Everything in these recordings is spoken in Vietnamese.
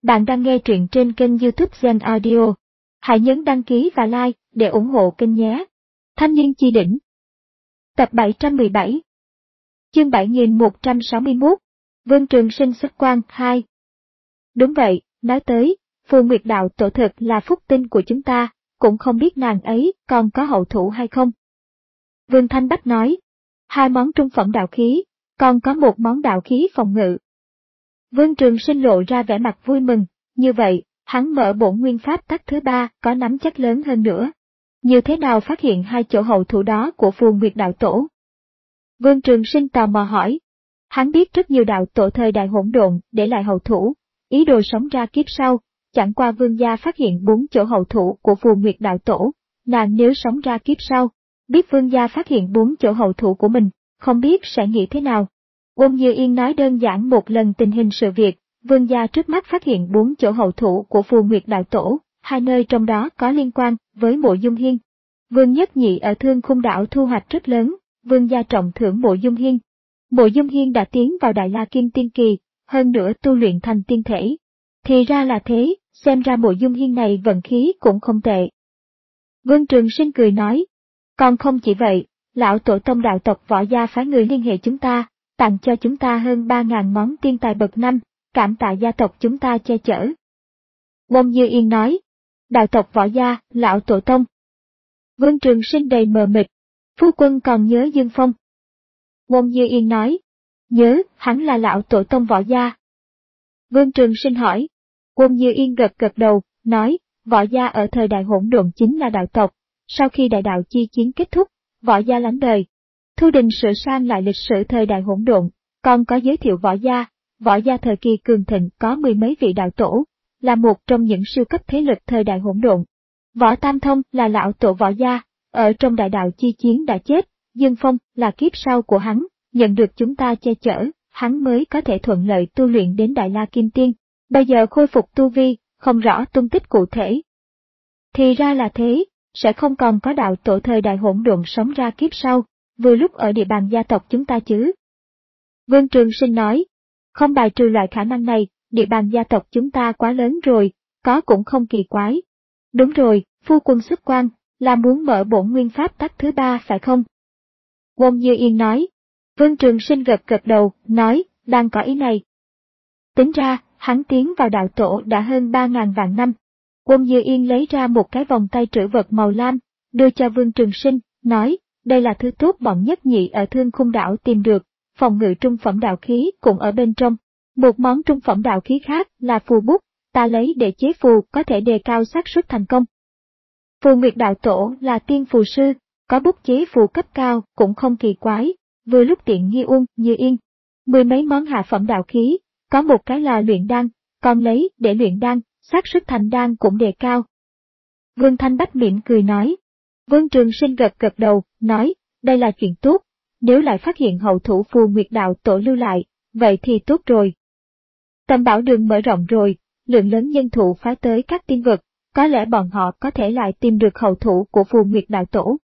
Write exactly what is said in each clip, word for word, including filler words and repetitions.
Bạn đang nghe truyện trên kênh YouTube Zen Audio. Hãy nhấn đăng ký và like để ủng hộ kênh nhé. Thanh niên chi đỉnh. Tập bảy trăm mười bảy. Chương bảy nghìn một trăm sáu mươi mốt. Vương Trường Sinh xuất quan hai. Đúng vậy, nói tới, Phù Nguyệt Đạo Tổ thực là phúc tinh của chúng ta, cũng không biết nàng ấy còn có hậu thủ hay không. Vương Thanh Bách nói, hai món trung phẩm đạo khí, còn có một món đạo khí phòng ngự. Vương Trường Sinh lộ ra vẻ mặt vui mừng, như vậy, hắn mở bổn nguyên pháp tắc thứ ba có nắm chắc lớn hơn nữa. Như thế nào phát hiện hai chỗ hậu thủ đó của Phù Nguyệt Đạo Tổ? Vương Trường Sinh tò mò hỏi. Hắn biết rất nhiều đạo tổ thời đại hỗn độn để lại hậu thủ, ý đồ sống ra kiếp sau, chẳng qua Vương gia phát hiện bốn chỗ hậu thủ của Phù Nguyệt Đạo Tổ, nàng nếu sống ra kiếp sau, biết Vương gia phát hiện bốn chỗ hậu thủ của mình, không biết sẽ nghĩ thế nào. Ôn Như Yên nói đơn giản một lần tình hình sự việc, Vương gia trước mắt phát hiện bốn chỗ hậu thủ của Phù Nguyệt Đạo Tổ, hai nơi trong đó có liên quan với Mộ Dung Hiên. Vương Nhất Nhị ở Thương Khung Đảo thu hoạch rất lớn, Vương gia trọng thưởng Mộ Dung Hiên. Mộ Dung Hiên đã tiến vào Đại La Kim Tiên Kỳ, hơn nữa tu luyện thành tiên thể. Thì ra là thế, xem ra Mộ Dung Hiên này vận khí cũng không tệ. Vương Trường Sinh cười nói, còn không chỉ vậy, lão tổ tông đạo tộc Võ gia phái người liên hệ chúng ta, tặng cho chúng ta hơn ba ngàn món tiên tài bậc năm, cảm tạ gia tộc chúng ta che chở. Ôn Như Yên nói, đạo tộc Võ gia, lão tổ tông. Vương Trường Sinh đầy mờ mịt, phu quân còn nhớ Dương Phong. Ôn Như Yên nói, nhớ, hắn là lão tổ tông Võ gia. Vương Trường Sinh hỏi, Ôn Như Yên gật gật đầu, nói, Võ gia ở thời đại hỗn độn chính là đạo tộc, sau khi đại đạo chi chiến kết thúc, Võ gia lánh đời. Thu Đình sửa sang lại lịch sử thời đại hỗn độn, còn có giới thiệu Võ gia, Võ gia thời kỳ cường thịnh có mười mấy vị đạo tổ, là một trong những siêu cấp thế lực thời đại hỗn độn. Võ Tam Thông là lão tổ Võ gia, ở trong đại đạo chi chiến đã chết, Dương Phong là kiếp sau của hắn, nhận được chúng ta che chở, hắn mới có thể thuận lợi tu luyện đến Đại La Kim Tiên, bây giờ khôi phục tu vi, không rõ tung tích cụ thể. Thì ra là thế, sẽ không còn có đạo tổ thời đại hỗn độn sống ra kiếp sau, vừa lúc ở địa bàn gia tộc chúng ta chứ. Vương Trường Sinh nói, không bài trừ loại khả năng này, địa bàn gia tộc chúng ta quá lớn rồi, có cũng không kỳ quái. Đúng rồi, phu quân xuất quan, là muốn mở bổn nguyên pháp tắc thứ ba phải không? Ôn Như Yên nói. Vương Trường Sinh gật gật đầu, nói, đang có ý này. Tính ra, hắn tiến vào đạo tổ đã hơn ba ngàn vạn năm. Ôn Như Yên lấy ra một cái vòng tay trữ vật màu lam, đưa cho Vương Trường Sinh, nói, đây là thứ tốt bọn Nhất Nhị ở Thương Khung Đảo tìm được, phòng ngự trung phẩm đạo khí cũng ở bên trong. Một món trung phẩm đạo khí khác là phù bút, ta lấy để chế phù có thể đề cao xác suất thành công. Phù Nguyệt Đạo Tổ là tiên phù sư, có bút chế phù cấp cao cũng không kỳ quái, vừa lúc tiện nghi Ôn Như Yên. Mười mấy món hạ phẩm đạo khí, có một cái lò luyện đan, còn lấy để luyện đan, xác suất thành đan cũng đề cao. Vương Thanh Bách mỉm cười nói. Vương Trường Sinh gật gật đầu, nói, đây là chuyện tốt, nếu lại phát hiện hậu thủ Phù Nguyệt Đạo Tổ lưu lại, vậy thì tốt rồi. Tầm bảo đường mở rộng rồi, lượng lớn nhân thủ phái tới các tiên vực, có lẽ bọn họ có thể lại tìm được hậu thủ của Phù Nguyệt Đạo Tổ.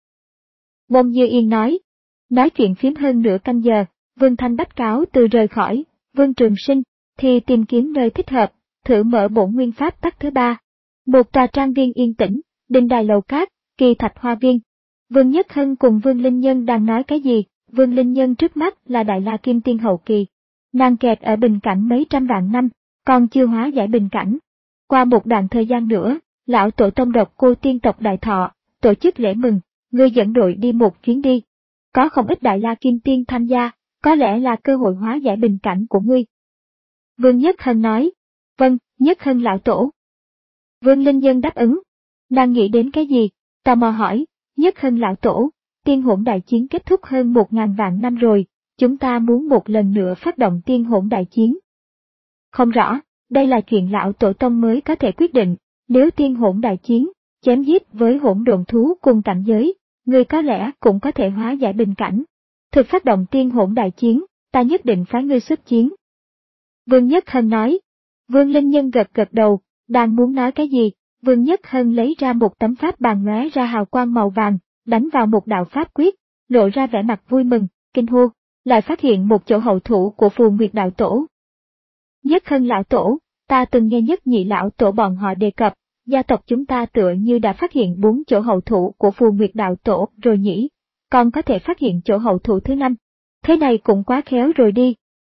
Ôn Như Yên nói, nói chuyện phím hơn nửa canh giờ, Vương Thanh Bách cáo từ rời khỏi, Vương Trường Sinh, thì tìm kiếm nơi thích hợp, thử mở bổn nguyên pháp tắc thứ ba. Một tòa trang viên yên tĩnh, đình đài lầu cát, kỳ thạch hoa viên. Vương Nhất Hân cùng Vương Linh Nhân đang nói cái gì, Vương Linh Nhân trước mắt là Đại La Kim Tiên hậu kỳ. Nàng kẹt ở bình cảnh mấy trăm vạn năm, còn chưa hóa giải bình cảnh. Qua một đoạn thời gian nữa, lão tổ tông độc cô tiên tộc Đại Thọ, tổ chức lễ mừng, ngươi dẫn đội đi một chuyến đi. Có không ít Đại La Kim Tiên tham gia, có lẽ là cơ hội hóa giải bình cảnh của ngươi. Vương Nhất Hân nói, vâng, Nhất Hân lão tổ. Vương Linh Nhân đáp ứng. Nàng nghĩ đến cái gì, tò mò hỏi, Nhất Hân lão tổ, tiên hỗn đại chiến kết thúc hơn một ngàn vạn năm rồi, chúng ta muốn một lần nữa phát động tiên hỗn đại chiến. Không rõ, đây là chuyện lão tổ tông mới có thể quyết định, nếu tiên hỗn đại chiến, chém giết với hỗn độn thú cùng cảnh giới, người có lẽ cũng có thể hóa giải bình cảnh. Thực phát động tiên hỗn đại chiến, ta nhất định phái ngươi xuất chiến. Vương Nhất Hân nói. Vương Linh Nhân gật gật đầu, đang muốn nói cái gì, Vương Nhất Hân lấy ra một tấm pháp bàn lóe ra hào quang màu vàng, đánh vào một đạo pháp quyết, lộ ra vẻ mặt vui mừng, kinh hô, lại phát hiện một chỗ hậu thủ của Phù Nguyệt Đạo Tổ. Nhất Hân lão tổ, ta từng nghe nhất nhị lão tổ bọn họ đề cập, gia tộc chúng ta tựa như đã phát hiện bốn chỗ hậu thổ của Phù Nguyệt đạo tổ rồi nhỉ, còn có thể phát hiện chỗ hậu thổ thứ năm. Thế này cũng quá khéo rồi đi.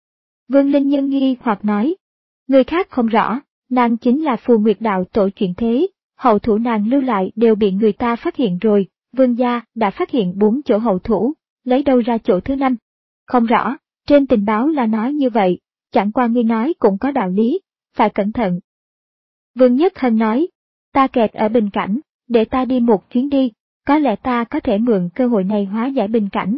Vương Linh Nhân nghi hoặc nói, người khác không rõ, nàng chính là Phù Nguyệt đạo tổ chuyển thế, hậu thủ nàng lưu lại đều bị người ta phát hiện rồi, Vương gia đã phát hiện bốn chỗ hậu thủ, lấy đâu ra chỗ thứ năm? Không rõ, trên tình báo là nói như vậy, chẳng qua ngươi nói cũng có đạo lý, phải cẩn thận. Vương Nhất Hân nói, ta kẹt ở bình cảnh, để ta đi một chuyến đi, có lẽ ta có thể mượn cơ hội này hóa giải bình cảnh.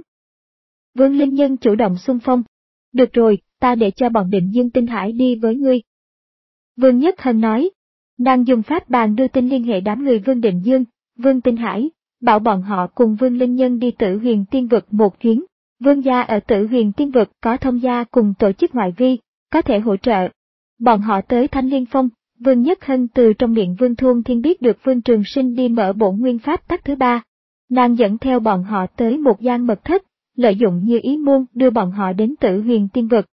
Vương Linh Nhân chủ động xung phong, được rồi, ta để cho bọn Định Dương Tinh Hải đi với ngươi. Vương Nhất Hân nói, nàng dùng pháp bàn đưa tin liên hệ đám người Vương Định Dương, Vương Tinh Hải, bảo bọn họ cùng Vương Linh Nhân đi Tử Huyền Tiên Vực một chuyến. Vương gia ở Tử Huyền Tiên Vực có thông gia cùng tổ chức ngoại vi, có thể hỗ trợ. Bọn họ tới Thanh Liên Phong, Vương Nhất Hân từ trong miệng Vương Thuôn Thiên biết được Vương Trường Sinh đi mở bổn nguyên pháp tắc thứ ba. Nàng dẫn theo bọn họ tới một gian mật thất, lợi dụng như ý môn đưa bọn họ đến Tử Huyền Tiên Vực.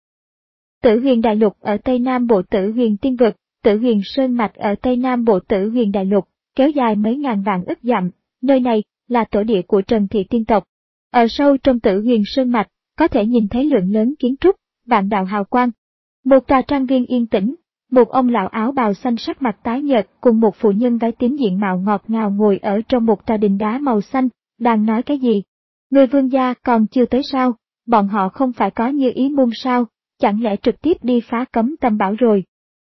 Tử Huyền Đại Lục ở Tây Nam Bộ Tử Huyền Tiên Vực, Tử Huyền Sơn Mạch ở Tây Nam Bộ Tử Huyền Đại Lục, kéo dài mấy ngàn vạn ức dặm, nơi này là tổ địa của Trần Thị Tiên tộc. Ở sâu trong Tử Huyền Sơn Mạch, có thể nhìn thấy lượng lớn kiến trúc, vạn đạo hào quang. Một tòa trang viên yên tĩnh, một ông lão áo bào xanh sắc mặt tái nhợt cùng một phụ nhân váy tím diện mạo ngọt ngào ngồi ở trong một tòa đình đá màu xanh, đang nói cái gì? Người Vương gia còn chưa tới sao, bọn họ không phải có như ý môn sao, chẳng lẽ trực tiếp đi phá cấm tâm bảo rồi?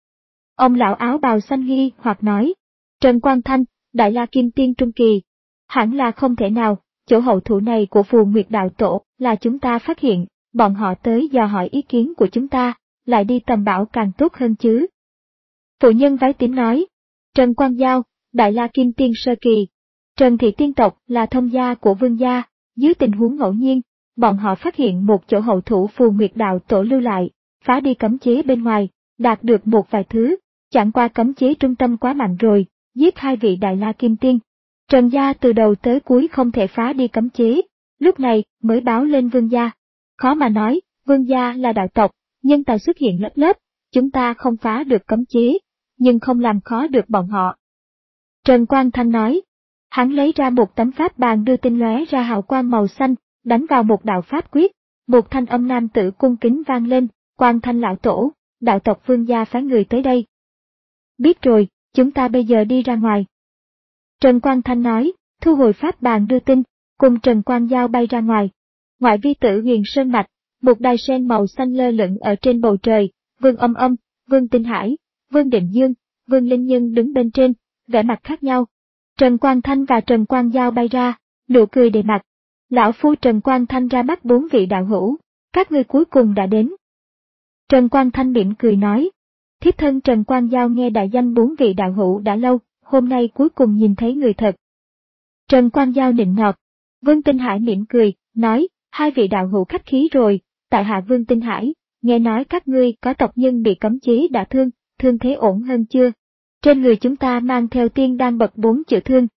Ông lão áo bào xanh nghi hoặc nói, Trần Quang Thanh, Đại La Kim Tiên Trung Kỳ, hẳn là không thể nào, chỗ hậu thủ này của Phù Nguyệt đạo tổ là chúng ta phát hiện, bọn họ tới dò hỏi ý kiến của chúng ta, lại đi tầm bảo càng tốt hơn chứ. Phụ nhân váy tím nói, Trần Quang Giao, Đại La Kim Tiên Sơ Kỳ, Trần Thị Tiên tộc là thông gia của Vương gia, dưới tình huống ngẫu nhiên, bọn họ phát hiện một chỗ hậu thủ Phù Nguyệt đạo tổ lưu lại, phá đi cấm chế bên ngoài, đạt được một vài thứ, chẳng qua cấm chế trung tâm quá mạnh rồi, giết hai vị Đại La Kim Tiên. Trần gia từ đầu tới cuối không thể phá đi cấm chế, lúc này mới báo lên Vương gia. Khó mà nói, Vương gia là đạo tộc, nhân tài xuất hiện lớp lớp, chúng ta không phá được cấm chế, nhưng không làm khó được bọn họ. Trần Quang Thanh nói, hắn lấy ra một tấm pháp bàn đưa tin lóe ra hào quang màu xanh, đánh vào một đạo pháp quyết, một thanh âm nam tử cung kính vang lên, Quang Thanh lão tổ, đạo tộc Vương gia phái người tới đây. Biết rồi, chúng ta bây giờ đi ra ngoài. Trần Quang Thanh nói, thu hồi pháp bàn đưa tin, cùng Trần Quang Giao bay ra ngoài. Ngoại vi Tử Huyền Sơn Mạch, một đài sen màu xanh lơ lửng ở trên bầu trời, Vương Âm Âm, Vương Tinh Hải, Vương Định Dương, Vương Linh Nhân đứng bên trên, vẻ mặt khác nhau. Trần Quang Thanh và Trần Quang Giao bay ra, nụ cười đầy mặt. Lão phu Trần Quang Thanh ra mắt bốn vị đạo hữu, các ngươi cuối cùng đã đến. Trần Quang Thanh mỉm cười nói, thiếp thân Trần Quang Giao nghe đại danh bốn vị đạo hữu đã lâu, hôm nay cuối cùng nhìn thấy người thật. Trần Quang Giao nịnh nọt. Vương Tinh Hải mỉm cười, nói, hai vị đạo hữu khách khí rồi, tại hạ Vương Tinh Hải, nghe nói các ngươi có tộc nhân bị cấm chế đả thương, thương thế ổn hơn chưa? Trên người chúng ta mang theo tiên đan bậc bốn chữa thương.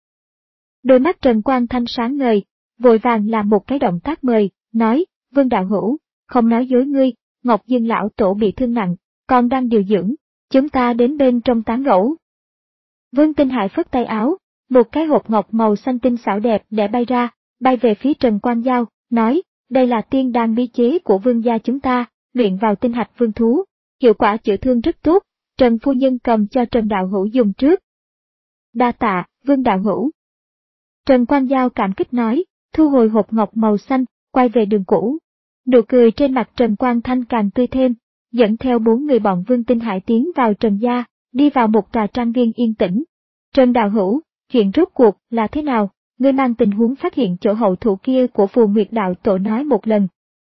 Đôi mắt Trần Quang Thanh sáng ngời, vội vàng làm một cái động tác mời, nói, Vương đạo hữu, không nói dối ngươi, Ngọc Dương lão tổ bị thương nặng, còn đang điều dưỡng, chúng ta đến bên trong tán gẫu. Vương Tinh Hải phất tay áo, một cái hộp ngọc màu xanh tinh xảo đẹp để bay ra, bay về phía Trần Quang Giao, nói, đây là tiên đan bí chế của vương gia chúng ta, luyện vào tinh hạch vương thú, hiệu quả chữa thương rất tốt, Trần phu nhân cầm cho Trần đạo hữu dùng trước. Đa tạ, Vương đạo hữu. Trần Quang Giao cảm kích nói, thu hồi hộp ngọc màu xanh, quay về đường cũ. Nụ cười trên mặt Trần Quang Thanh càng tươi thêm, dẫn theo bốn người bọn Vương Tinh Hải tiến vào Trần gia, đi vào một tòa trang viên yên tĩnh. Trần đạo hữu, chuyện rốt cuộc là thế nào? Ngươi mang tình huống phát hiện chỗ hậu thủ kia của Phù Nguyệt đạo tổ nói một lần.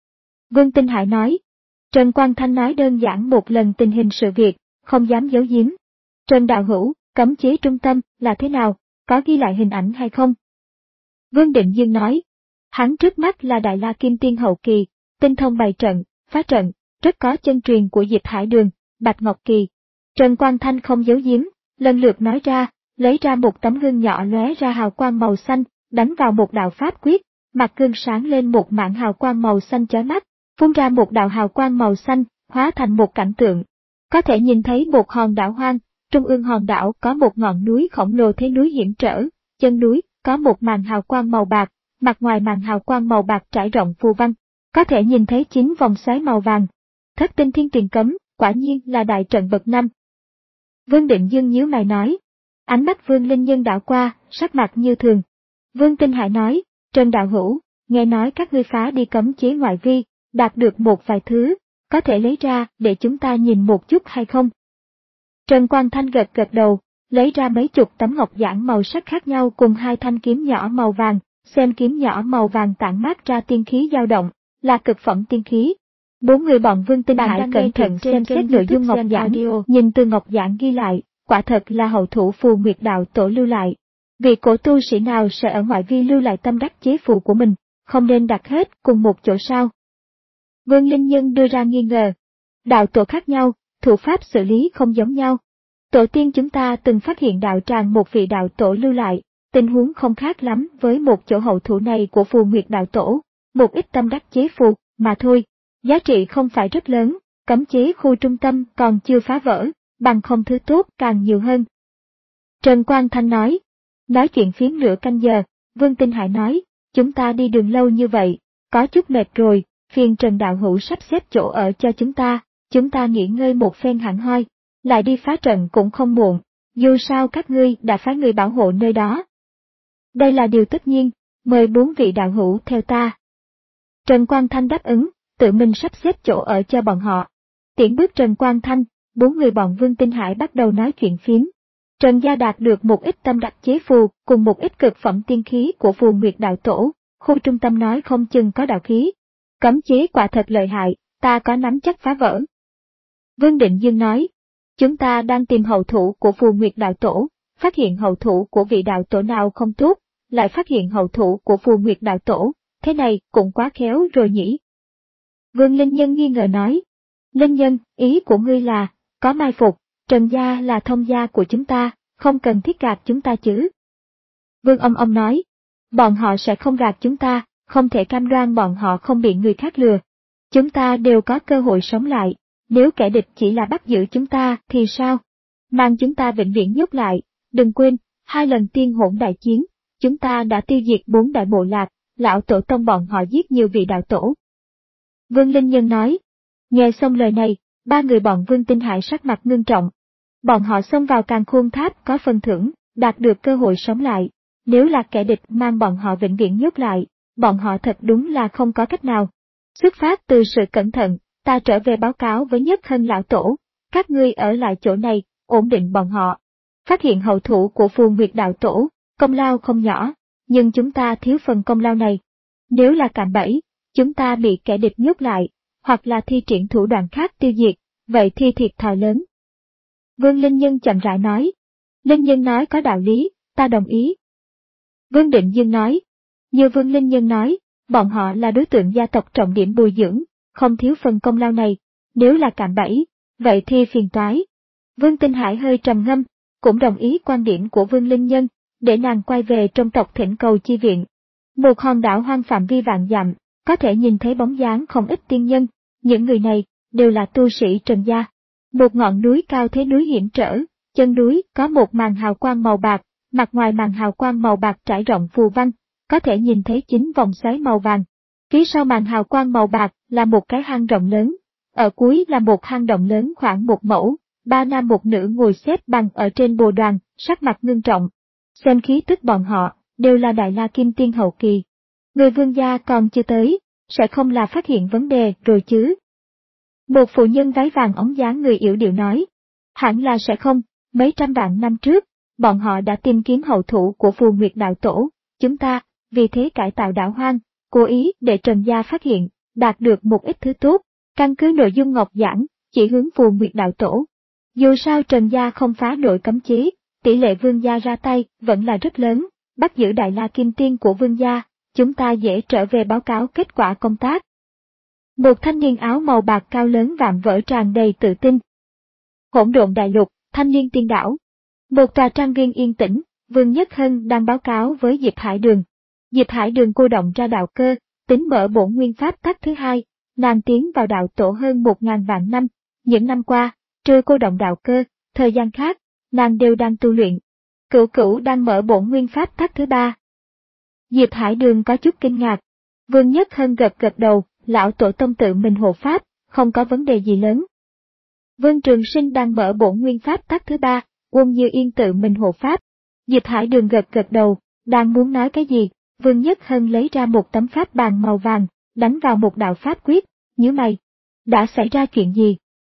Vương Tinh Hải nói. Trần Quang Thanh nói đơn giản một lần tình hình sự việc, không dám giấu giếm. Trần đạo hữu, cấm chế trung tâm là thế nào, có ghi lại hình ảnh hay không? Vương Định Dương nói. Hắn trước mắt là Đại La Kim Tiên hậu kỳ, tinh thông bày trận, phá trận, rất có chân truyền của Diệp Hải Đường, Bạch Ngọc Kỳ. Trần Quang Thanh không giấu giếm, lần lượt nói ra, lấy ra một tấm gương nhỏ lóe ra hào quang màu xanh, đánh vào một đạo pháp quyết, mặt gương sáng lên một mảng hào quang màu xanh chói mắt, phun ra một đạo hào quang màu xanh, hóa thành một cảnh tượng. có thể nhìn thấy một hòn đảo hoang, trung ương hòn đảo có một ngọn núi khổng lồ thế núi hiểm trở, chân núi có một màn hào quang màu bạc, mặt ngoài màn hào quang màu bạc trải rộng phù văn, có thể nhìn thấy chín vòng xoáy màu vàng. Thất tinh thiên truyền cấm, quả nhiên là đại trận bậc năm. Vương Định Dương nhíu mày nói. Ánh mắt Vương Linh Nhân đảo qua, sắc mặt như thường. Vương Tinh Hải nói, Trần đạo hữu, nghe nói các ngươi phá đi cấm chế ngoại vi, đạt được một vài thứ, có thể lấy ra để chúng ta nhìn một chút hay không? Trần Quang Thanh gật gật đầu, lấy ra mấy chục tấm ngọc giản màu sắc khác nhau cùng hai thanh kiếm nhỏ màu vàng, xem kiếm nhỏ màu vàng tản mát ra tiên khí dao động, là cực phẩm tiên khí. Bốn người bọn Vương Tinh Hải cẩn thận xem xét nội dung ngọc giản, nhìn từ ngọc giản ghi lại, quả thật là hậu thủ Phù Nguyệt đạo tổ lưu lại. Vì cổ tu sĩ nào sẽ ở ngoại vi lưu lại tâm đắc chế phù của mình, không nên đặt hết cùng một chỗ sao? Vương Linh Nhân đưa ra nghi ngờ. Đạo tổ khác nhau, thủ pháp xử lý không giống nhau. Tổ tiên chúng ta từng phát hiện đạo tràng một vị đạo tổ lưu lại, tình huống không khác lắm với một chỗ hậu thủ này của Phù Nguyệt đạo tổ, một ít tâm đắc chế phù, mà thôi. Giá trị không phải rất lớn, cấm chế khu trung tâm còn chưa phá vỡ, bằng không thứ tốt càng nhiều hơn. Trần Quang Thanh nói. Nói chuyện phiếm nửa canh giờ, Vương Tinh Hải nói, chúng ta đi đường lâu như vậy, có chút mệt rồi, phiền Trần đạo hữu sắp xếp chỗ ở cho chúng ta, chúng ta nghỉ ngơi một phen hẳn hoi, lại đi phá trận cũng không muộn, dù sao các ngươi đã phái người bảo hộ nơi đó. Đây là điều tất nhiên, mời bốn vị đạo hữu theo ta. Trần Quang Thanh đáp ứng, tự mình sắp xếp chỗ ở cho bọn họ. Tiễn bước Trần Quang Thanh, bốn người bọn Vương Tinh Hải bắt đầu nói chuyện phiếm. Trần gia đạt được một ít tâm đắc chế phù cùng một ít cực phẩm tiên khí của Phù Nguyệt đạo tổ, khu trung tâm nói không chừng có đạo khí. Cấm chế quả thật lợi hại, ta có nắm chắc phá vỡ. Vương Định Dương nói, chúng ta đang tìm hậu thủ của Phù Nguyệt đạo tổ, phát hiện hậu thủ của vị đạo tổ nào không tốt, lại phát hiện hậu thủ của Phù Nguyệt đạo tổ, thế này cũng quá khéo rồi nhỉ. Vương Linh Nhân nghi ngờ nói, Linh Nhân, ý của ngươi là, có mai phục, Trần gia là thông gia của chúng ta, không cần thiết gạt chúng ta chứ. Vương Âm Âm nói, bọn họ sẽ không gạt chúng ta, không thể cam đoan bọn họ không bị người khác lừa. Chúng ta đều có cơ hội sống lại, nếu kẻ địch chỉ là bắt giữ chúng ta thì sao? Mang chúng ta vĩnh viễn nhốt lại, đừng quên, hai lần tiên hỗn đại chiến, chúng ta đã tiêu diệt bốn đại bộ lạc, lão tổ tông bọn họ giết nhiều vị đạo tổ. Vương Linh Nhân nói, nghe xong lời này, ba người bọn Vương Tinh Hải sắc mặt ngưng trọng. Bọn họ xông vào Càn Khôn Tháp có phần thưởng, đạt được cơ hội sống lại. Nếu là kẻ địch mang bọn họ vĩnh viễn nhốt lại, bọn họ thật đúng là không có cách nào. Xuất phát từ sự cẩn thận, ta trở về báo cáo với Nhất Hân lão tổ, các ngươi ở lại chỗ này, ổn định bọn họ. Phát hiện hậu thủ của Phù Nguyệt đạo tổ, công lao không nhỏ, nhưng chúng ta thiếu phần công lao này. Nếu là cạm bẫy, chúng ta bị kẻ địch nhốt lại, hoặc là thi triển thủ đoạn khác tiêu diệt, vậy thì thiệt thòi lớn. Vương Linh Nhân chậm rãi nói. Linh Nhân nói có đạo lý, ta đồng ý. Vương Định Dương nói. Như Vương Linh Nhân nói, bọn họ là đối tượng gia tộc trọng điểm bồi dưỡng, không thiếu phần công lao này. Nếu là cạm bẫy, vậy thì phiền toái. Vương Tinh Hải hơi trầm ngâm, cũng đồng ý quan điểm của Vương Linh Nhân, để nàng quay về trong tộc thỉnh cầu chi viện. Một hòn đảo hoang phạm vi vạn dặm, có thể nhìn thấy bóng dáng không ít tiên nhân, những người này đều là tu sĩ Trần gia. Một ngọn núi cao thế núi hiểm trở, chân núi có một màn hào quang màu bạc, mặt ngoài màn hào quang màu bạc trải rộng phù văn, có thể nhìn thấy chín vòng xoáy màu vàng. Phía sau màn hào quang màu bạc là một cái hang rộng lớn, ở cuối là một hang động lớn khoảng một mẫu, ba nam một nữ ngồi xếp bằng ở trên bồ đoàn, sắc mặt ngưng trọng. Xem khí tức bọn họ, đều là Đại La Kim Tiên hậu kỳ. Người Vương gia còn chưa tới, sẽ không là phát hiện vấn đề rồi chứ. Một phụ nhân váy vàng óng dáng người yểu điệu nói, hẳn là sẽ không, mấy trăm vạn năm trước, bọn họ đã tìm kiếm hậu thủ của Phù Nguyệt đạo tổ, chúng ta, vì thế cải tạo đảo hoang, cố ý để Trần gia phát hiện, đạt được một ít thứ tốt, căn cứ nội dung ngọc giảng, chỉ hướng Phù Nguyệt đạo tổ. Dù sao Trần gia không phá nổi cấm chế, tỷ lệ Vương gia ra tay vẫn là rất lớn, bắt giữ Đại La Kim Tiên của Vương gia, chúng ta dễ trở về báo cáo kết quả công tác. Một thanh niên áo màu bạc cao lớn vạm vỡ tràn đầy tự tin. Hỗn độn đại lục, thanh niên tiên đảo. Một tòa trang viên yên tĩnh, Vương Nhất Hân đang báo cáo với Diệp Hải Đường. Diệp Hải Đường cô động ra đạo cơ, tính mở bổn nguyên pháp tắc thứ hai, nàng tiến vào đạo tổ hơn một ngàn vạn năm. Những năm qua, trừ cô động đạo cơ, thời gian khác, nàng đều đang tu luyện. Cửu Cửu đang mở bổn nguyên pháp tắc thứ ba. Diệp Hải Đường có chút kinh ngạc. Vương Nhất Hân gật gật đầu, lão tổ tông tự mình hộ pháp, không có vấn đề gì lớn. Vương Trường Sinh đang mở bổn nguyên pháp tắc thứ ba, Quân Như Yên tự mình hộ pháp. Diệp Hải Đường gật gật đầu, đang muốn nói cái gì, Vương Nhất Hân lấy ra một tấm pháp bàn màu vàng, đánh vào một đạo pháp quyết, nhíu mày. Đã xảy ra chuyện gì?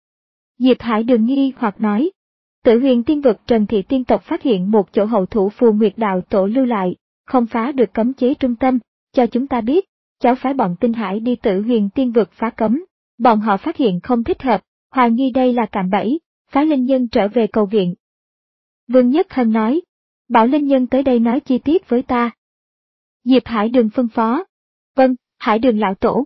Diệp Hải Đường nghi hoặc nói. Tử Huyền Tiên Vực Trần Thị Tiên tộc phát hiện một chỗ hậu thủ Phù Nguyệt đạo tổ lưu lại, không phá được cấm chế trung tâm, cho chúng ta biết, cháu phái bọn Tinh Hải đi Tử Huyền Tiên Vực phá cấm. Bọn họ phát hiện không thích hợp, hoài nghi đây là cạm bẫy, phái linh nhân trở về cầu viện. Vương Nhất Hân nói, bảo linh nhân tới đây nói chi tiết với ta. Diệp Hải Đường phân phó. Vâng, Hải Đường lão tổ.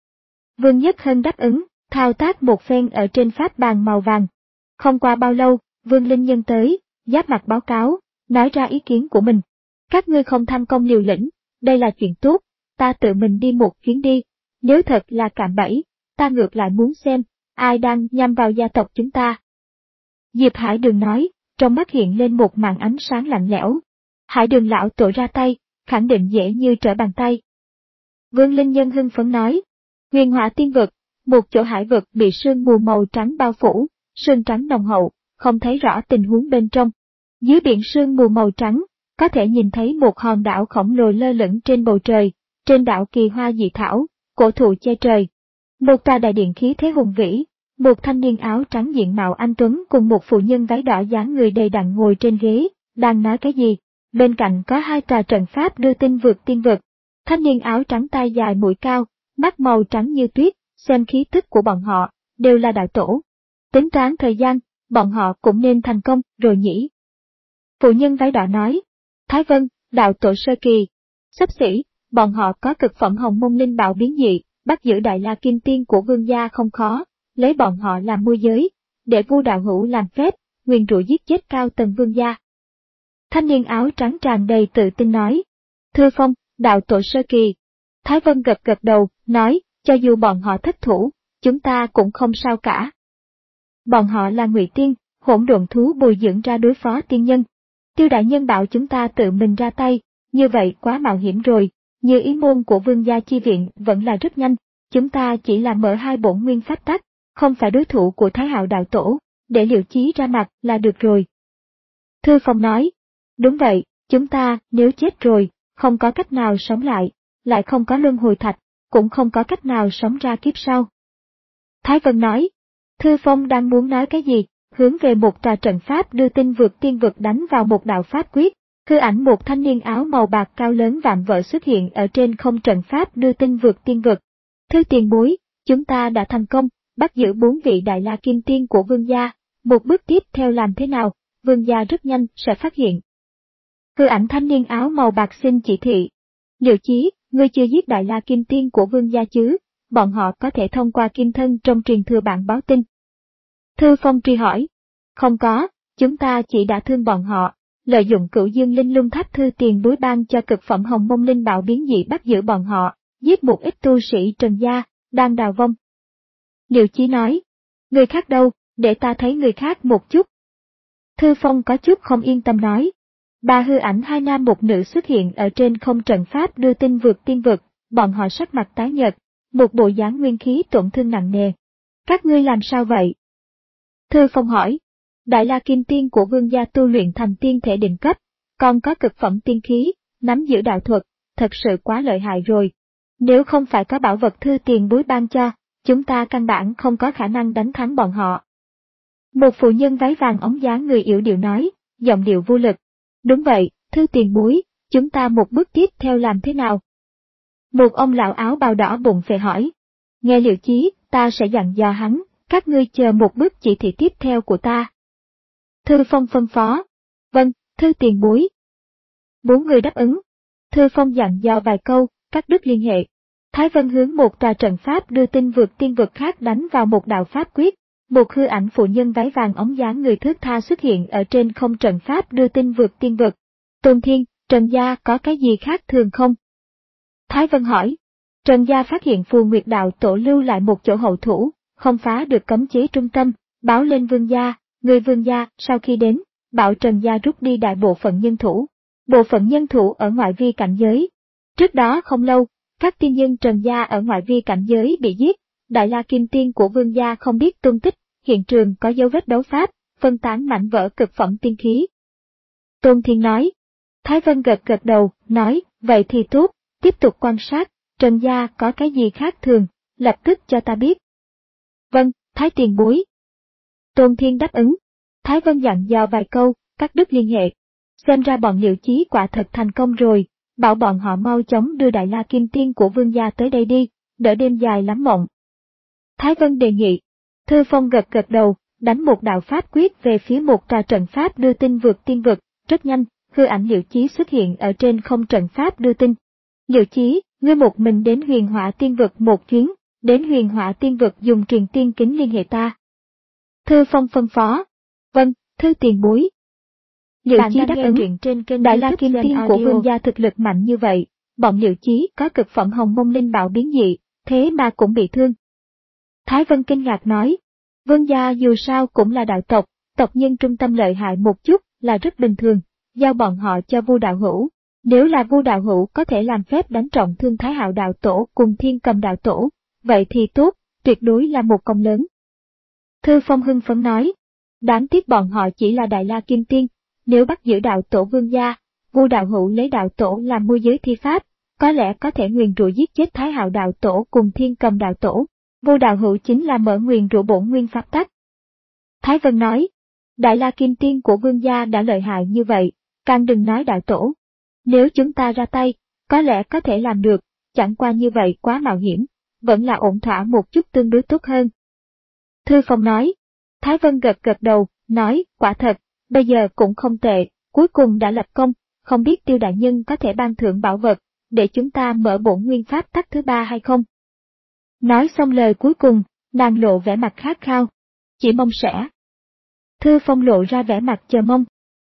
Vương Nhất Hân đáp ứng, thao tác một phen ở trên pháp bàn màu vàng. Không qua bao lâu, Vương Linh Nhân tới, giáp mặt báo cáo, nói ra ý kiến của mình. Các ngươi không tham công liều lĩnh, đây là chuyện tốt, ta tự mình đi một chuyến đi. Nếu thật là cạm bẫy, ta ngược lại muốn xem, ai đang nhắm vào gia tộc chúng ta. Diệp Hải Đường nói, trong mắt hiện lên một màn ánh sáng lạnh lẽo. Hải Đường lão tổ ra tay, khẳng định dễ như trở bàn tay. Vương Linh Nhân hưng phấn nói, Huyền Hỏa Tiên Vực, một chỗ hải vực bị sương mù màu trắng bao phủ, sương trắng nồng hậu, không thấy rõ tình huống bên trong. Dưới biển sương mù màu trắng, có thể nhìn thấy một hòn đảo khổng lồ lơ lửng trên bầu trời, trên đảo kỳ hoa dị thảo, cổ thụ che trời. Một tòa đại điện khí thế hùng vĩ, một thanh niên áo trắng diện mạo anh tuấn cùng một phụ nhân váy đỏ dáng người đầy đặn ngồi trên ghế, đang nói cái gì. Bên cạnh có hai tòa trận pháp đưa tin vượt tiên vực. Thanh niên áo trắng tai dài mũi cao, mắt màu trắng như tuyết, xem khí tức của bọn họ, đều là đạo tổ. Tính toán thời gian, bọn họ cũng nên thành công rồi nhỉ. Phụ nhân váy đỏ nói, Thái Vân, đạo tổ sơ kỳ. Xấp xỉ, bọn họ có cực phẩm hồng môn linh bảo biến dị, bắt giữ Đại La Kim Tiên của vương gia không khó, lấy bọn họ làm môi giới, để Vu đạo hữu làm phép, nguyền rủa giết chết cao tầng vương gia. Thanh niên áo trắng tràn đầy tự tin nói, Thưa Phong, đạo tổ sơ kỳ. Thái Vân gật gật đầu, nói, cho dù bọn họ thất thủ, chúng ta cũng không sao cả. Bọn họ là ngụy tiên, hỗn độn thú bồi dưỡng ra đối phó tiên nhân. Tiêu đại nhân bảo chúng ta tự mình ra tay, như vậy quá mạo hiểm rồi, như ý môn của vương gia chi viện vẫn là rất nhanh, chúng ta chỉ là mở hai bổn nguyên pháp tắc, không phải đối thủ của Thái Hạo đạo tổ, để Liệu Chí ra mặt là được rồi. Thư Phong nói, đúng vậy, chúng ta nếu chết rồi, không có cách nào sống lại, lại không có luân hồi thạch, cũng không có cách nào sống ra kiếp sau. Thái Vân nói, Thư Phong đang muốn nói cái gì, hướng về một tòa trận pháp đưa tin vượt tiên vực đánh vào một đạo pháp quyết, hư ảnh một thanh niên áo màu bạc cao lớn vạm vỡ xuất hiện ở trên không trận pháp đưa tin vượt tiên vực. Thư tiền bối, chúng ta đã thành công, bắt giữ bốn vị Đại La Kim Tiên của vương gia, một bước tiếp theo làm thế nào, vương gia rất nhanh sẽ phát hiện. Hư ảnh thanh niên áo màu bạc xin chỉ thị. Liệu Chí, ngươi chưa giết Đại La Kim Tiên của vương gia chứ, bọn họ có thể thông qua kim thân trong truyền thừa bạn báo tin. Thư Phong truy hỏi. Không có, chúng ta chỉ đã thương bọn họ, lợi dụng Cửu Dương Linh Lung Tháp thư tiền bối ban cho cực phẩm hồng môn linh bảo biến dị bắt giữ bọn họ, giết một ít tu sĩ Trần gia, đang đào vong. Liệu Chí nói, người khác đâu, để ta thấy người khác một chút. Thư Phong có chút không yên tâm nói. Ba hư ảnh hai nam một nữ xuất hiện ở trên không trận pháp đưa tin vượt tiên vực, bọn họ sắc mặt tái nhợt, một bộ dáng nguyên khí tổn thương nặng nề. Các ngươi làm sao vậy? Thư Phong hỏi. Đại La Kim Tiên của vương gia tu luyện thành tiên thể đỉnh cấp, còn có cực phẩm tiên khí, nắm giữ đạo thuật, thật sự quá lợi hại rồi. Nếu không phải có bảo vật thư tiền bối ban cho, chúng ta căn bản không có khả năng đánh thắng bọn họ. Một phụ nhân váy vàng ống dáng người yểu điệu nói, giọng điệu vô lực. Đúng vậy, thư tiền bối, chúng ta một bước tiếp theo làm thế nào? Một ông lão áo bào đỏ bụng phệ hỏi. Nghe Liệu Chí, ta sẽ dặn dò hắn, các ngươi chờ một bước chỉ thị tiếp theo của ta. Thư Phong phân phó. Vâng, thư tiền bối. Bốn người đáp ứng. Thư Phong dặn dò vài câu, cắt đứt liên hệ. Thái Vân hướng một tòa trận pháp đưa tin vượt tiên vực khác đánh vào một đạo pháp quyết. Một hư ảnh phụ nhân váy vàng ống dáng người thước tha xuất hiện ở trên không trận pháp đưa tin vượt tiên vực. Tôn Thiên, Trần gia có cái gì khác thường không? Thái Vân hỏi. Trần gia phát hiện Phù Nguyệt đạo tổ lưu lại một chỗ hậu thủ, không phá được cấm chế trung tâm, báo lên vương gia, người vương gia sau khi đến, bảo Trần gia rút đi đại bộ phận nhân thủ. Bộ phận nhân thủ ở ngoại vi cảnh giới. Trước đó không lâu, các tiên nhân Trần gia ở ngoại vi cảnh giới bị giết, Đại La Kim Tiên của vương gia không biết tung tích, hiện trường có dấu vết đấu pháp, phân tán mảnh vỡ cực phẩm tiên khí. Tôn Thiên nói. Thái Vân gật gật đầu, nói, vậy thì tốt, tiếp tục quan sát, Trần gia có cái gì khác thường, lập tức cho ta biết. Vâng, Thái tiền bối. Tôn Thiên đáp ứng. Thái Vân dặn dò vài câu, cắt đứt liên hệ. Xem ra bọn Liệu Chí quả thật thành công rồi, bảo bọn họ mau chóng đưa Đại La Kim Tiên của vương gia tới đây đi, đỡ đêm dài lắm mộng. Thái Vân đề nghị. Thư Phong gật gật đầu, đánh một đạo pháp quyết về phía một tòa trận pháp đưa tin vượt tiên vực, rất nhanh, hư ảnh Liệu Chí xuất hiện ở trên không trận pháp đưa tin. Liệu Chí, ngươi một mình đến huyền hỏa tiên vực một chuyến, đến huyền hỏa tiên vực dùng truyền tiên kính liên hệ ta. Thư Phong phân phó. Vâng, thư tiền bối. Liệu Chí đáp ứng. Trên kênh Đại La Kim Tiên của vương gia thực lực mạnh như vậy, bọn Liệu Chí có cực phẩm hồng mông linh bảo biến dị, thế mà cũng bị thương. Thái Vân kinh ngạc nói, vương gia dù sao cũng là đạo tộc, tộc nhân trung tâm lợi hại một chút là rất bình thường, giao bọn họ cho Vu đạo hữu. Nếu là Vu đạo hữu có thể làm phép đánh trọng thương Thái Hạo đạo tổ cùng Thiên Cầm đạo tổ, vậy thì tốt, tuyệt đối là một công lớn. Thư Phong hưng phấn nói, đáng tiếc bọn họ chỉ là Đại La Kim Tiên, nếu bắt giữ đạo tổ vương gia, Vu đạo hữu lấy đạo tổ làm môi giới thi pháp, có lẽ có thể nguyền rủa giết chết Thái Hạo đạo tổ cùng Thiên Cầm đạo tổ. Vu đạo hữu chính là mở nguyền rủa bổn nguyên pháp tắc. Thái Vân nói, Đại La Kim Tiên của vương gia đã lợi hại như vậy, càng đừng nói đạo tổ. Nếu chúng ta ra tay, có lẽ có thể làm được, chẳng qua như vậy quá mạo hiểm, vẫn là ổn thỏa một chút tương đối tốt hơn. Thư Phong nói. Thái Vân gật gật đầu, nói, quả thật, bây giờ cũng không tệ, cuối cùng đã lập công, không biết Tiêu đại nhân có thể ban thưởng bảo vật, để chúng ta mở bổn nguyên pháp tắc thứ ba hay không? Nói xong lời cuối cùng, nàng lộ vẻ mặt khát khao. Chỉ mong sẽ. Thư Phong lộ ra vẻ mặt chờ mong.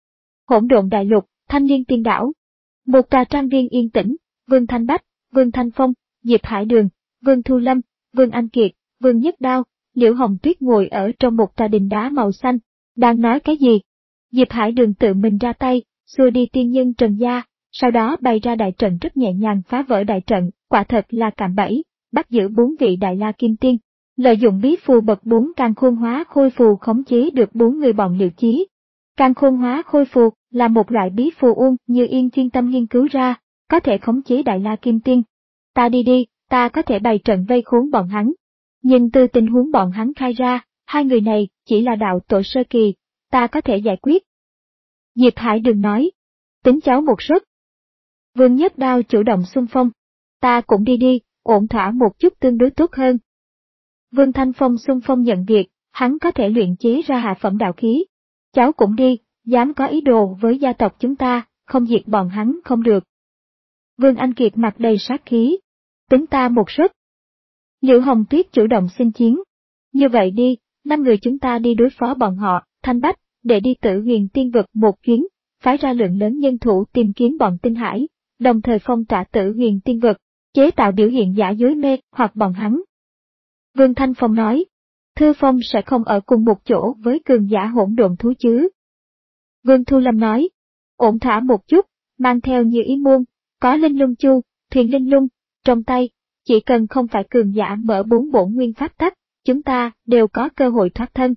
Hỗn độn đại lục, Thanh Liên Tiên đảo. Một tòa trang viên yên tĩnh, Vương Thanh Bách, Vương Thanh Phong, Diệp Hải Đường, Vương Thu Lâm, Vương Anh Kiệt, Vương Nhất Đao, Liễu Hồng Tuyết ngồi ở trong một tòa đình đá màu xanh, đang nói cái gì? Diệp Hải Đường tự mình ra tay, xua đi tiên nhân Trần gia, sau đó bày ra đại trận rất nhẹ nhàng phá vỡ đại trận, quả thật là cạm bẫy, bắt giữ bốn vị Đại La Kim Tiên, lợi dụng bí phù bậc bốn càn khôn hóa khôi phù khống chế được bốn người bọn Liệu Chí. Càn khôn hóa khôi phù là một loại bí phù uông như Yên chuyên tâm nghiên cứu ra, có thể khống chế Đại La Kim Tiên. Ta đi đi, ta có thể bày trận vây khốn bọn hắn. Nhưng từ tình huống bọn hắn khai ra, hai người này chỉ là đạo tổ sơ kỳ, ta có thể giải quyết. Diệp Hải Đường nói, tính cháu một suất. Vương Nhất Đao chủ động xung phong, ta cũng đi đi, ổn thỏa một chút tương đối tốt hơn. Vương Thanh Phong xung phong nhận việc, hắn có thể luyện chế ra hạ phẩm đạo khí. Cháu cũng đi, dám có ý đồ với gia tộc chúng ta, không diệt bọn hắn không được. Vương Anh Kiệt mặt đầy sát khí, tính ta một suất. Liễu Hồng Tuyết chủ động xin chiến. Như vậy đi, năm người chúng ta đi đối phó bọn họ, Thanh Bách, để đi Tử Huyền Tiên vực một chuyến, phái ra lượng lớn nhân thủ tìm kiếm bọn Tinh Hải, đồng thời phong tỏa Tử Huyền Tiên vực, chế tạo biểu hiện giả dối mê hoặc bọn hắn. Vương Thanh Phong nói, Thư Phong sẽ không ở cùng một chỗ với cường giả hỗn độn thú chứ. Vương Thu Lâm nói, ổn thỏa một chút, mang theo nhiều ý muôn, có linh lung chu, thuyền linh lung, trong tay, chỉ cần không phải cường giả mở bốn bổn nguyên pháp tắc, chúng ta đều có cơ hội thoát thân.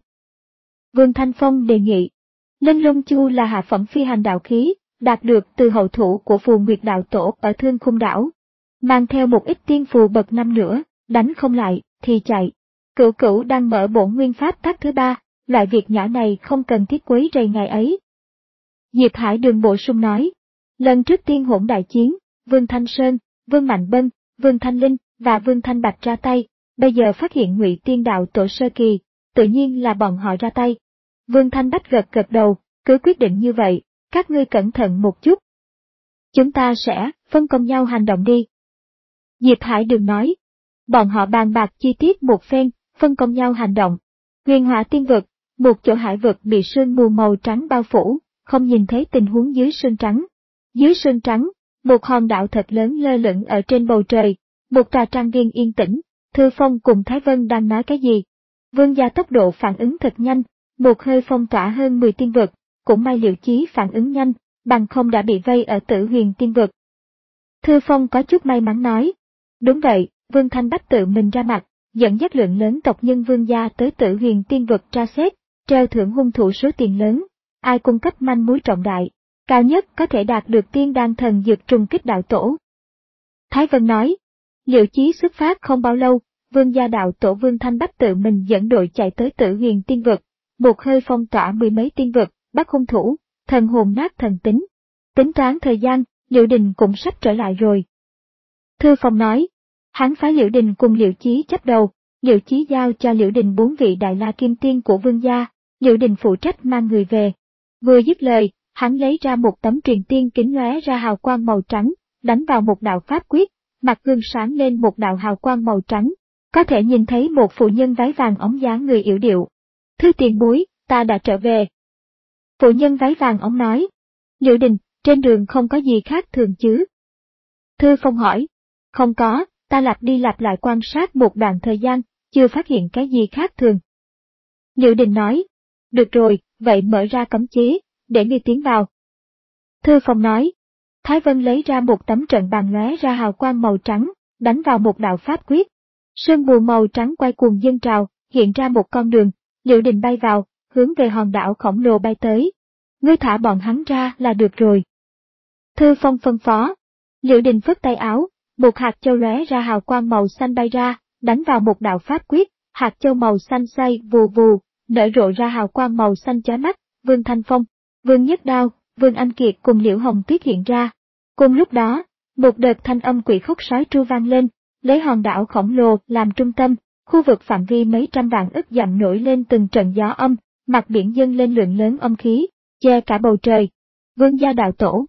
Vương Thanh Phong đề nghị, linh lung chu là hạ phẩm phi hành đạo khí, đạt được từ hậu thủ của phù nguyệt đạo tổ ở Thương Khung đảo. Mang theo một ít tiên phù bậc năm nữa, đánh không lại, thì chạy. Cửu Cửu đang mở bổn nguyên pháp tắc thứ ba, loại việc nhỏ này không cần thiết quấy rầy ngày ấy. Diệp Hải Đường bổ sung nói, lần trước tiên hỗn đại chiến, Vương Thanh Sơn, Vương Mạnh Bân, Vương Thanh Linh và Vương Thanh Bạch ra tay, bây giờ phát hiện Ngụy Tiên đạo tổ sơ kỳ, tự nhiên là bọn họ ra tay. Vương Thanh Bách gật gật đầu, cứ quyết định như vậy, các ngươi cẩn thận một chút. Chúng ta sẽ phân công nhau hành động đi. Diệp Hải Đường nói, bọn họ bàn bạc chi tiết một phen, phân công nhau hành động. Huyền Hỏa Tiên vực, một chỗ hải vực bị sương mù màu trắng bao phủ, không nhìn thấy tình huống dưới sương trắng. Dưới sương trắng, một hòn đảo thật lớn lơ lửng ở trên bầu trời, một tòa trang viên yên tĩnh. Thư Phong cùng Thái Vân đang nói cái gì? Vương gia tốc độ phản ứng thật nhanh, một hơi phong tỏa hơn mười tiên vực, cũng may Liễu Chí phản ứng nhanh, bằng không đã bị vây ở Tử Huyền tiên vực. Thư Phong có chút may mắn nói, đúng vậy, Vương Thanh Bách tự mình ra mặt, dẫn dắt lượng lớn tộc nhân Vương gia tới Tử Huyền tiên vực tra xét, treo thưởng hung thủ số tiền lớn, ai cung cấp manh mối trọng đại, cao nhất có thể đạt được tiên đan thần dược trùng kích đạo tổ. Thái Vân nói, Liễu Chí xuất phát không bao lâu, Vương gia đạo tổ Vương Thanh Bách tự mình dẫn đội chạy tới Tử Huyền tiên vực, một hơi phong tỏa mười mấy tiên vực, bắt hung thủ, thần hồn nát thần tính. Tính toán thời gian, Liễu Đình cũng sắp trở lại rồi. Thư Phong nói, hắn phái Liễu Đình cùng Liễu Chí chấp đầu, Liễu Chí giao cho Liễu Đình bốn vị đại la kim tiên của Vương gia, Liễu Đình phụ trách mang người về. Vừa dứt lời, hắn lấy ra một tấm truyền tiên kính lóe ra hào quang màu trắng, đánh vào một đạo pháp quyết, mặt gương sáng lên một đạo hào quang màu trắng, có thể nhìn thấy một phụ nhân váy vàng óng dáng người yểu điệu. Thư tiền bối, ta đã trở về. Phụ nhân váy vàng óng nói, Liễu Đình, trên đường không có gì khác thường chứ? Thư Phong hỏi, không có, ta lặp đi lặp lại quan sát một đoạn thời gian, chưa phát hiện cái gì khác thường. Liễu Đình nói, được rồi, vậy mở ra cấm chế, để ngươi tiến vào. Thư Phong nói, Thái Vân lấy ra một tấm trận bàn lóe ra hào quang màu trắng, đánh vào một đạo pháp quyết. Sương mù màu trắng quay cuồng dâng trào, hiện ra một con đường, Liễu Đình bay vào, hướng về hòn đảo khổng lồ bay tới. Ngươi thả bọn hắn ra là được rồi. Thư Phong phân phó. Liễu Đình phất tay áo, một hạt châu lóe ra hào quang màu xanh bay ra, đánh vào một đạo pháp quyết, hạt châu màu xanh xoay vù vù, nở rộ ra hào quang màu xanh chói mắt. Vương Thanh Phong, Vương Nhất Đao, Vương Anh Kiệt cùng Liễu Hồng Tuyết hiện ra. Cùng lúc đó, một đợt thanh âm quỷ khóc sói tru vang lên, lấy hòn đảo khổng lồ làm trung tâm, khu vực phạm vi mấy trăm vạn ức dặm nổi lên từng trận gió âm, mặt biển dâng lên lượng lớn âm khí, che cả bầu trời. Vương gia đạo tổ.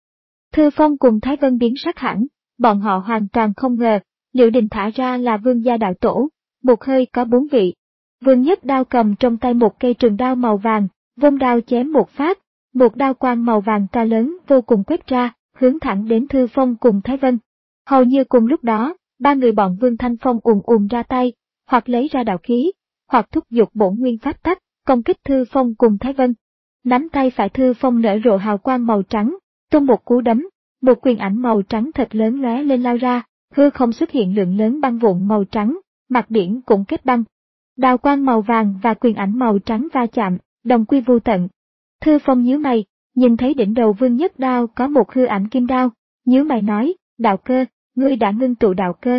Thư Phong cùng Thái Vân biến sắc hẳn, bọn họ hoàn toàn không ngờ, Liễu Đình thả ra là Vương gia đạo tổ, một hơi có bốn vị. Vương Nhất Đao cầm trong tay một cây trường đao màu vàng, vung đao chém một phát, một đao quang màu vàng to lớn vô cùng quét ra, hướng thẳng đến Thư Phong cùng Thái Vân. Hầu như cùng lúc đó, ba người bọn Vương Thanh Phong ùn ùn ra tay, hoặc lấy ra đạo khí, hoặc thúc giục bổn nguyên pháp tắc, công kích Thư Phong cùng Thái Vân. Nắm tay phải Thư Phong nở rộ hào quang màu trắng, tung một cú đấm, một quyền ảnh màu trắng thật lớn lóe lên lao ra, hư không xuất hiện lượng lớn băng vụn màu trắng, mặt biển cũng kết băng. Đào quang màu vàng và quyền ảnh màu trắng va chạm, đồng quy vô tận. Thư Phong nhíu mày, nhìn thấy đỉnh đầu Vương Nhất Đao có một hư ảnh kim đao, nhíu mày nói, đạo cơ, ngươi đã ngưng tụ đạo cơ.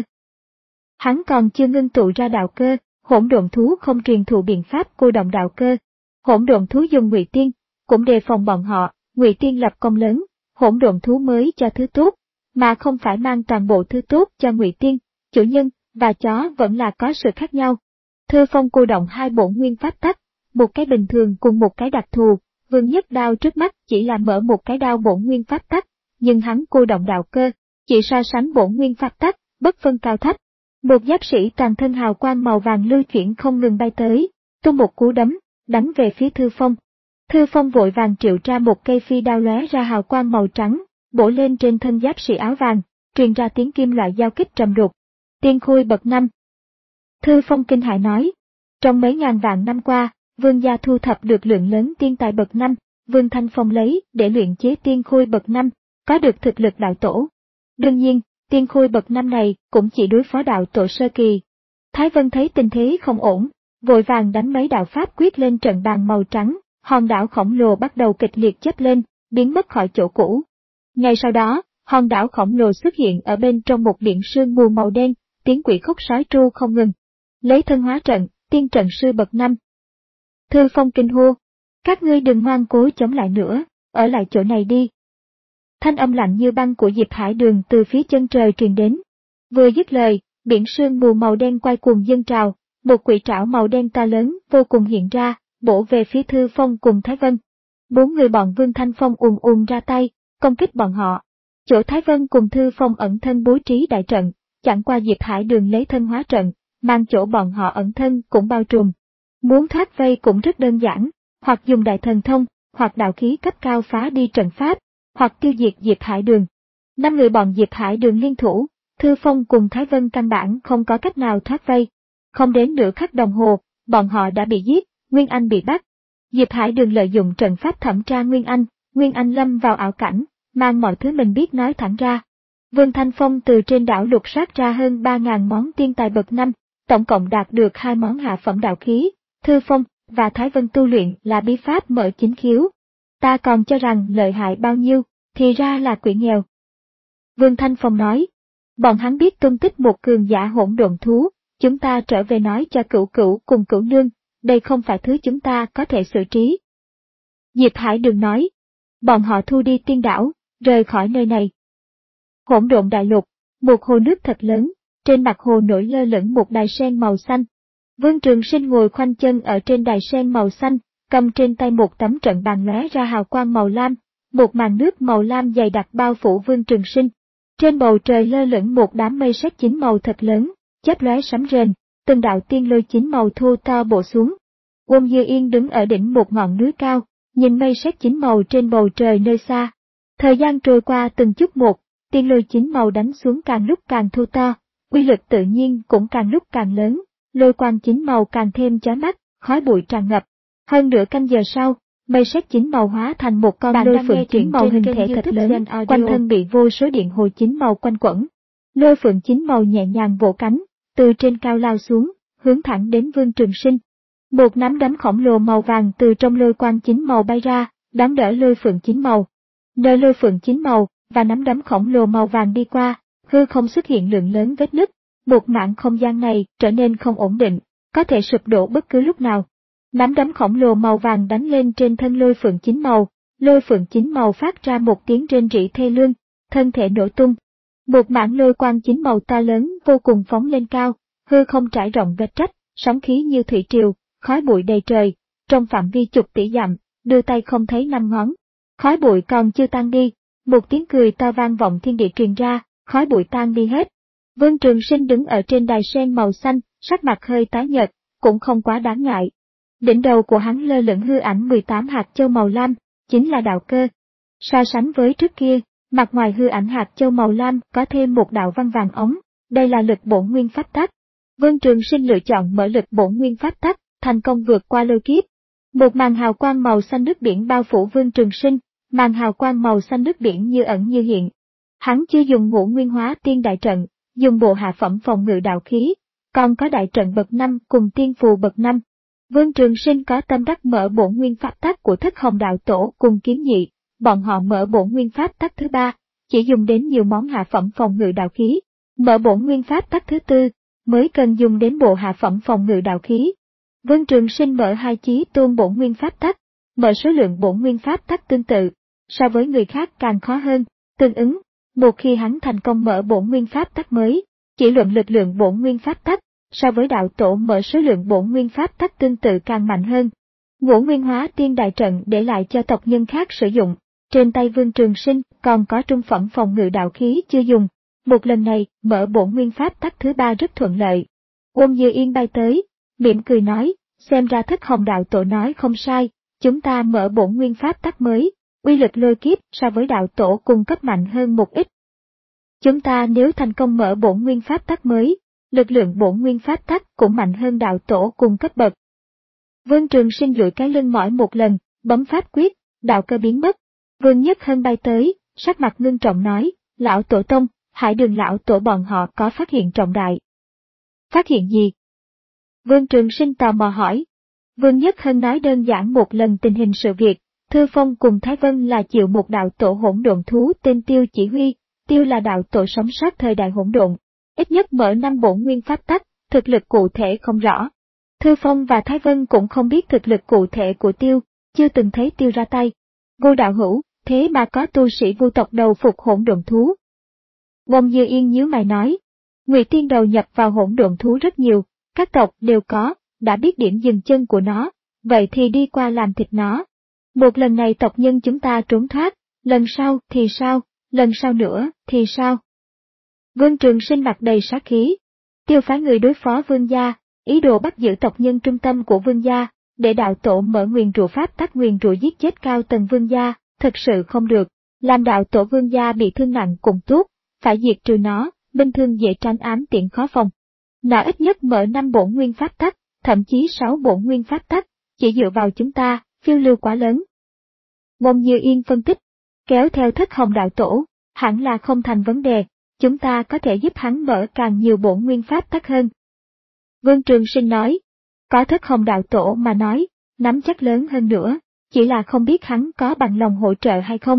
Hắn còn chưa ngưng tụ ra đạo cơ, hỗn độn thú không truyền thụ biện pháp cô động đạo cơ. Hỗn độn thú dùng ngụy tiên, cũng đề phòng bọn họ, ngụy tiên lập công lớn, hỗn độn thú mới cho thứ tốt, mà không phải mang toàn bộ thứ tốt cho ngụy tiên. Chủ nhân và chó vẫn là có sự khác nhau. Thư Phong cô động hai bổn nguyên pháp tắc, một cái bình thường cùng một cái đặc thù. Vương Nhất Đao trước mắt chỉ là mở một cái đao bổn nguyên pháp tắc, nhưng hắn cô động đạo cơ, chỉ so sánh bổn nguyên pháp tắc, bất phân cao thấp. Một giáp sĩ toàn thân hào quang màu vàng lưu chuyển không ngừng bay tới, tung một cú đấm, đánh về phía Thư Phong. Thư Phong vội vàng triệu ra một cây phi đao lóe ra hào quang màu trắng, bổ lên trên thân giáp sĩ áo vàng, truyền ra tiếng kim loại giao kích trầm đục. Tiên khôi bậc năm. Thư Phong kinh hãi nói, trong mấy ngàn vạn năm qua, Vương gia thu thập được lượng lớn tiên tài bậc năm, Vương Thanh Phong lấy để luyện chế tiên khôi bậc năm, có được thực lực đạo tổ. Đương nhiên, tiên khôi bậc năm này cũng chỉ đối phó đạo tổ sơ kỳ. Thái Vân thấy tình thế không ổn, vội vàng đánh mấy đạo pháp quyết lên trận bàn màu trắng, hòn đảo khổng lồ bắt đầu kịch liệt chớp lên, biến mất khỏi chỗ cũ. Ngay sau đó, hòn đảo khổng lồ xuất hiện ở bên trong một biển sương mù màu đen, tiếng quỷ khóc sói tru không ngừng. Lấy thân hóa trận, tiên trận sư bậc năm. Thư Phong kinh hô, các ngươi đừng ngoan cố chống lại nữa, ở lại chỗ này đi. Thanh âm lạnh như băng của Diệp Hải Đường từ phía chân trời truyền đến. Vừa dứt lời, biển sương mù màu đen quay cuồng dâng trào, một quỷ trảo màu đen to lớn vô cùng hiện ra, bổ về phía Thư Phong cùng Thái Vân. Bốn người bọn Vương Thanh Phong ùn ùn ra tay, công kích bọn họ. Chỗ Thái Vân cùng Thư Phong ẩn thân bố trí đại trận, chẳng qua Diệp Hải Đường lấy thân hóa trận, mang chỗ bọn họ ẩn thân cũng bao trùm. Muốn thoát vây cũng rất đơn giản, hoặc dùng đại thần thông, hoặc đạo khí cấp cao phá đi trận pháp, hoặc tiêu diệt Diệp Hải Đường. Năm người bọn Diệp Hải Đường liên thủ, Thư Phong cùng Thái Vân căn bản không có cách nào thoát vây. Không đến nửa khắc đồng hồ, bọn họ đã bị giết, Nguyên Anh bị bắt. Diệp Hải Đường lợi dụng trận pháp thẩm tra Nguyên Anh, Nguyên Anh lâm vào ảo cảnh, mang mọi thứ mình biết nói thẳng ra. Vương Thanh Phong từ trên đảo lục soát ra hơn ba nghìn món tiên tài bậc năm, tổng cộng đạt được hai món hạ phẩm đạo khí, Thư Phong và Thái Vân tu luyện là bí pháp mở chính khiếu. Ta còn cho rằng lợi hại bao nhiêu, thì ra là quỷ nghèo. Vương Thanh Phong nói, bọn hắn biết tung tích một cường giả hỗn độn thú, chúng ta trở về nói cho Cửu Cửu cùng Cửu Nương, đây không phải thứ chúng ta có thể xử trí. Diệp Hải Đường nói, bọn họ thu đi tiên đảo, rời khỏi nơi này. Hỗn độn đại lục, một hồ nước thật lớn, trên mặt hồ nổi lơ lửng một đài sen màu xanh. Vương Trường Sinh ngồi khoanh chân ở trên đài sen màu xanh, cầm trên tay một tấm trận bàn lóe ra hào quang màu lam, một màn nước màu lam dày đặc bao phủ Vương Trường Sinh. Trên bầu trời lơ lửng một đám mây sét chín màu thật lớn, chớp lóe sấm rền, từng đạo tiên lôi chín màu thô to bổ xuống. Uông Dư Yên đứng ở đỉnh một ngọn núi cao, nhìn mây sét chín màu trên bầu trời nơi xa. Thời gian trôi qua từng chút một, tiên lôi chín màu đánh xuống càng lúc càng thô to, uy lực tự nhiên cũng càng lúc càng lớn, lôi quang chín màu càng thêm chói mắt, khói bụi tràn ngập. Hơn nửa canh giờ sau, mây sét chín màu hóa thành một con lôi phượng chín màu hình thể thật lớn, quanh thân bị vô số điện hồ chín màu quanh quẩn. Lôi phượng chín màu nhẹ nhàng vỗ cánh, từ trên cao lao xuống, hướng thẳng đến Vương Trường Sinh. Một nắm đấm khổng lồ màu vàng từ trong lôi quang chín màu bay ra, đón đỡ lôi phượng chín màu. Nơi lôi phượng chín màu và nắm đấm khổng lồ màu vàng đi qua, hư không xuất hiện lượng lớn vết nứt, một mảng không gian này trở nên không ổn định, có thể sụp đổ bất cứ lúc nào. Nắm đấm khổng lồ màu vàng đánh lên trên thân lôi phượng chín màu, lôi phượng chín màu phát ra một tiếng rên rỉ thê lương, thân thể nổ tung. Một mảng lôi quang chín màu to lớn vô cùng phóng lên cao, hư không trải rộng vết rách, sóng khí như thủy triều, khói bụi đầy trời, trong phạm vi chục tỷ dặm, đưa tay không thấy năm ngón. Khói bụi còn chưa tan đi, một tiếng cười to vang vọng thiên địa truyền ra, khói bụi tan đi hết. Vương Trường Sinh đứng ở trên đài sen màu xanh, sắc mặt hơi tái nhợt, cũng không quá đáng ngại. Đỉnh đầu của hắn lơ lửng hư ảnh mười tám hạt châu màu lam, chính là đạo cơ. So sánh với trước kia, mặt ngoài hư ảnh hạt châu màu lam có thêm một đạo văn vàng ống, đây là lực bổn nguyên pháp tắc. Vương Trường Sinh lựa chọn mở lực bổn nguyên pháp tắc, thành công vượt qua lôi kiếp. Một màn hào quang màu xanh nước biển bao phủ Vương Trường Sinh, màn hào quang màu xanh nước biển như ẩn như hiện. Hắn chưa dùng ngũ nguyên hóa tiên đại trận, dùng bộ hạ phẩm phòng ngự đạo khí, còn có đại trận bậc năm cùng tiên phù bậc năm. Vương Trường Sinh có tâm đắc mở bổn nguyên pháp tắc của Thất Hồng đạo tổ cùng Kiếm Nhị, bọn họ mở bổn nguyên pháp tắc thứ ba, chỉ dùng đến nhiều món hạ phẩm phòng ngự đạo khí. Mở bổn nguyên pháp tắc thứ tư, mới cần dùng đến bộ hạ phẩm phòng ngự đạo khí. Vương Trường Sinh mở hai chí tôn bổn nguyên pháp tắc, mở số lượng bổn nguyên pháp tắc tương tự, so với người khác càng khó hơn, tương ứng, một khi hắn thành công mở bổn nguyên pháp tắc mới, chỉ luận lực lượng bổn nguyên pháp tắc, so với đạo tổ mở số lượng bổn nguyên pháp tắc tương tự càng mạnh hơn. Ngũ nguyên hóa tiên đại trận để lại cho tộc nhân khác sử dụng, trên tay Vương Trường Sinh còn có trung phẩm phòng ngự đạo khí chưa dùng, một lần này mở bổn nguyên pháp tắc thứ ba rất thuận lợi. Uông Dư Yên bay tới, mỉm cười nói, xem ra Thất Hồng đạo tổ nói không sai, chúng ta mở bổn nguyên pháp tắc mới, uy lực lôi kiếp so với đạo tổ cung cấp mạnh hơn một ít. Chúng ta nếu thành công mở bổn nguyên pháp tắc mới, lực lượng bổn nguyên pháp tắc cũng mạnh hơn đạo tổ cùng cấp bậc. Vương Trường Sinh duỗi cái lưng mỏi một lần, bấm pháp quyết, đạo cơ biến mất. Vương Nhất Hân bay tới, sắc mặt ngưng trọng nói, lão tổ tông, Hải Đường lão tổ bọn họ có phát hiện trọng đại. Phát hiện gì? Vương Trường Sinh tò mò hỏi. Vương Nhất Hân nói đơn giản một lần tình hình sự việc, Thư Phong cùng Thái Vân là chịu một đạo tổ hỗn độn thú tên Tiêu chỉ huy, Tiêu là đạo tổ sống sót thời đại hỗn độn, ít nhất mở năm bổn nguyên pháp tắc, thực lực cụ thể không rõ. Thư Phong và Thái Vân cũng không biết thực lực cụ thể của Tiêu, chưa từng thấy Tiêu ra tay. Vô đạo hữu, thế mà có tu sĩ vu tộc đầu phục hỗn độn thú. Uông Dư Yên nhíu mày nói, Ngụy Tiên đầu nhập vào hỗn độn thú rất nhiều, các tộc đều có, đã biết điểm dừng chân của nó, vậy thì đi qua làm thịt nó. Một lần này tộc nhân chúng ta trốn thoát, lần sau thì sao, lần sau nữa thì sao? Vương Trường Sinh mặt đầy sát khí. Tiêu phái người đối phó Vương gia, ý đồ bắt giữ tộc nhân trung tâm của Vương gia, để đạo tổ mở nguyền rủa pháp tắc nguyền rủa giết chết cao tầng Vương gia, thực sự không được. Làm đạo tổ Vương gia bị thương nặng cũng tốt, phải diệt trừ nó, bình thường dễ tránh ám tiện khó phòng. Nó ít nhất mở năm bổn nguyên pháp tắc, thậm chí sáu bổn nguyên pháp tắc, chỉ dựa vào chúng ta, phiêu lưu quá lớn. Ngôn Như Yên phân tích, kéo theo Thất Hồng đạo tổ, hẳn là không thành vấn đề, chúng ta có thể giúp hắn mở càng nhiều bổn nguyên pháp tắc hơn. Vương Trường Sinh nói, có Thất Hồng đạo tổ mà nói, nắm chắc lớn hơn nữa, chỉ là không biết hắn có bằng lòng hỗ trợ hay không.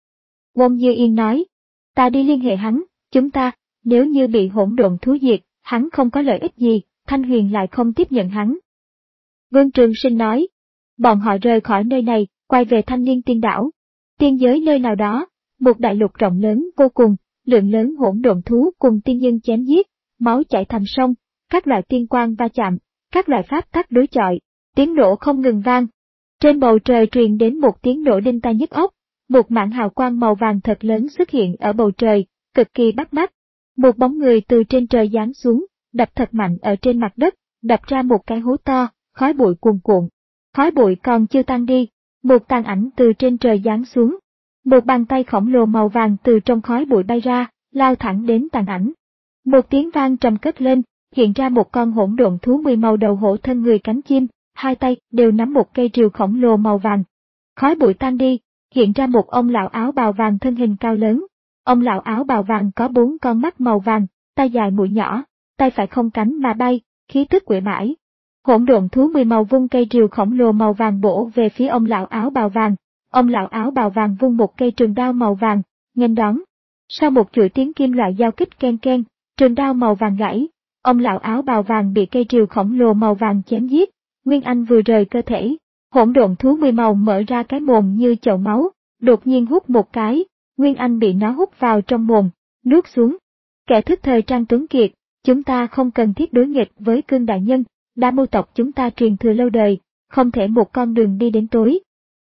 Ngôn Như Yên nói, ta đi liên hệ hắn, chúng ta, nếu như bị hỗn độn thú diệt, hắn không có lợi ích gì, Thanh Huyền lại không tiếp nhận hắn. Vương Trường Sinh nói, bọn họ rời khỏi nơi này, quay về Thanh Niên Tiên Đảo. Tiên giới nơi nào đó, một đại lục rộng lớn vô cùng, lượng lớn hỗn độn thú cùng tiên nhân chém giết, máu chảy thành sông, các loại tiên quang va chạm, các loại pháp tắc đối chọi, tiếng nổ không ngừng vang. Trên bầu trời truyền đến một tiếng nổ đinh tai nhức óc, một mảng hào quang màu vàng thật lớn xuất hiện ở bầu trời, cực kỳ bắt mắt. Một bóng người từ trên trời giáng xuống, đập thật mạnh ở trên mặt đất, đập ra một cái hố to, khói bụi cuồn cuộn. Khói bụi còn chưa tan đi, một tàn ảnh từ trên trời giáng xuống. Một bàn tay khổng lồ màu vàng từ trong khói bụi bay ra, lao thẳng đến tàn ảnh. Một tiếng vang trầm cất lên, hiện ra một con hỗn độn thú mười màu đầu hổ thân người cánh chim, hai tay đều nắm một cây rìu khổng lồ màu vàng. Khói bụi tan đi, hiện ra một ông lão áo bào vàng thân hình cao lớn. Ông lão áo bào vàng có bốn con mắt màu vàng, tay dài mũi nhỏ, tay phải không cánh mà bay, khí tức quỷ mãi. Hỗn độn thú mười màu vung cây rìu khổng lồ màu vàng bổ về phía ông lão áo bào vàng. Ông lão áo bào vàng vung một cây trường đao màu vàng, nghênh đón. Sau một chuỗi tiếng kim loại giao kích ken ken, trường đao màu vàng gãy. Ông lão áo bào vàng bị cây rìu khổng lồ màu vàng chém giết. Nguyên Anh vừa rời cơ thể, hỗn độn thú mười màu mở ra cái mồm như chậu máu, đột nhiên hút một cái, Nguyên Anh bị nó hút vào trong mồm, nuốt xuống. Kẻ thức thời Trang Tuấn Kiệt, chúng ta không cần thiết đối nghịch với Cương đại nhân, Đa Mâu tộc chúng ta truyền thừa lâu đời, không thể một con đường đi đến tối.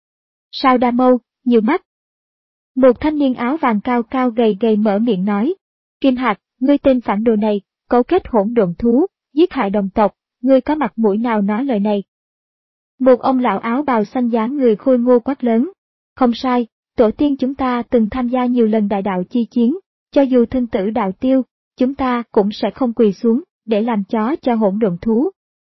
Sao Đa Mâu, nhiều mắt. Một thanh niên áo vàng cao cao gầy gầy mở miệng nói, Kim Hạc, ngươi tên phản đồ này, cấu kết hỗn độn thú, giết hại đồng tộc, ngươi có mặt mũi nào nói lời này? Một ông lão áo bào xanh dáng người khôi ngô quát lớn, không sai, tổ tiên chúng ta từng tham gia nhiều lần đại đạo chi chiến, cho dù thân tử đạo tiêu, chúng ta cũng sẽ không quỳ xuống, để làm chó cho hỗn độn thú.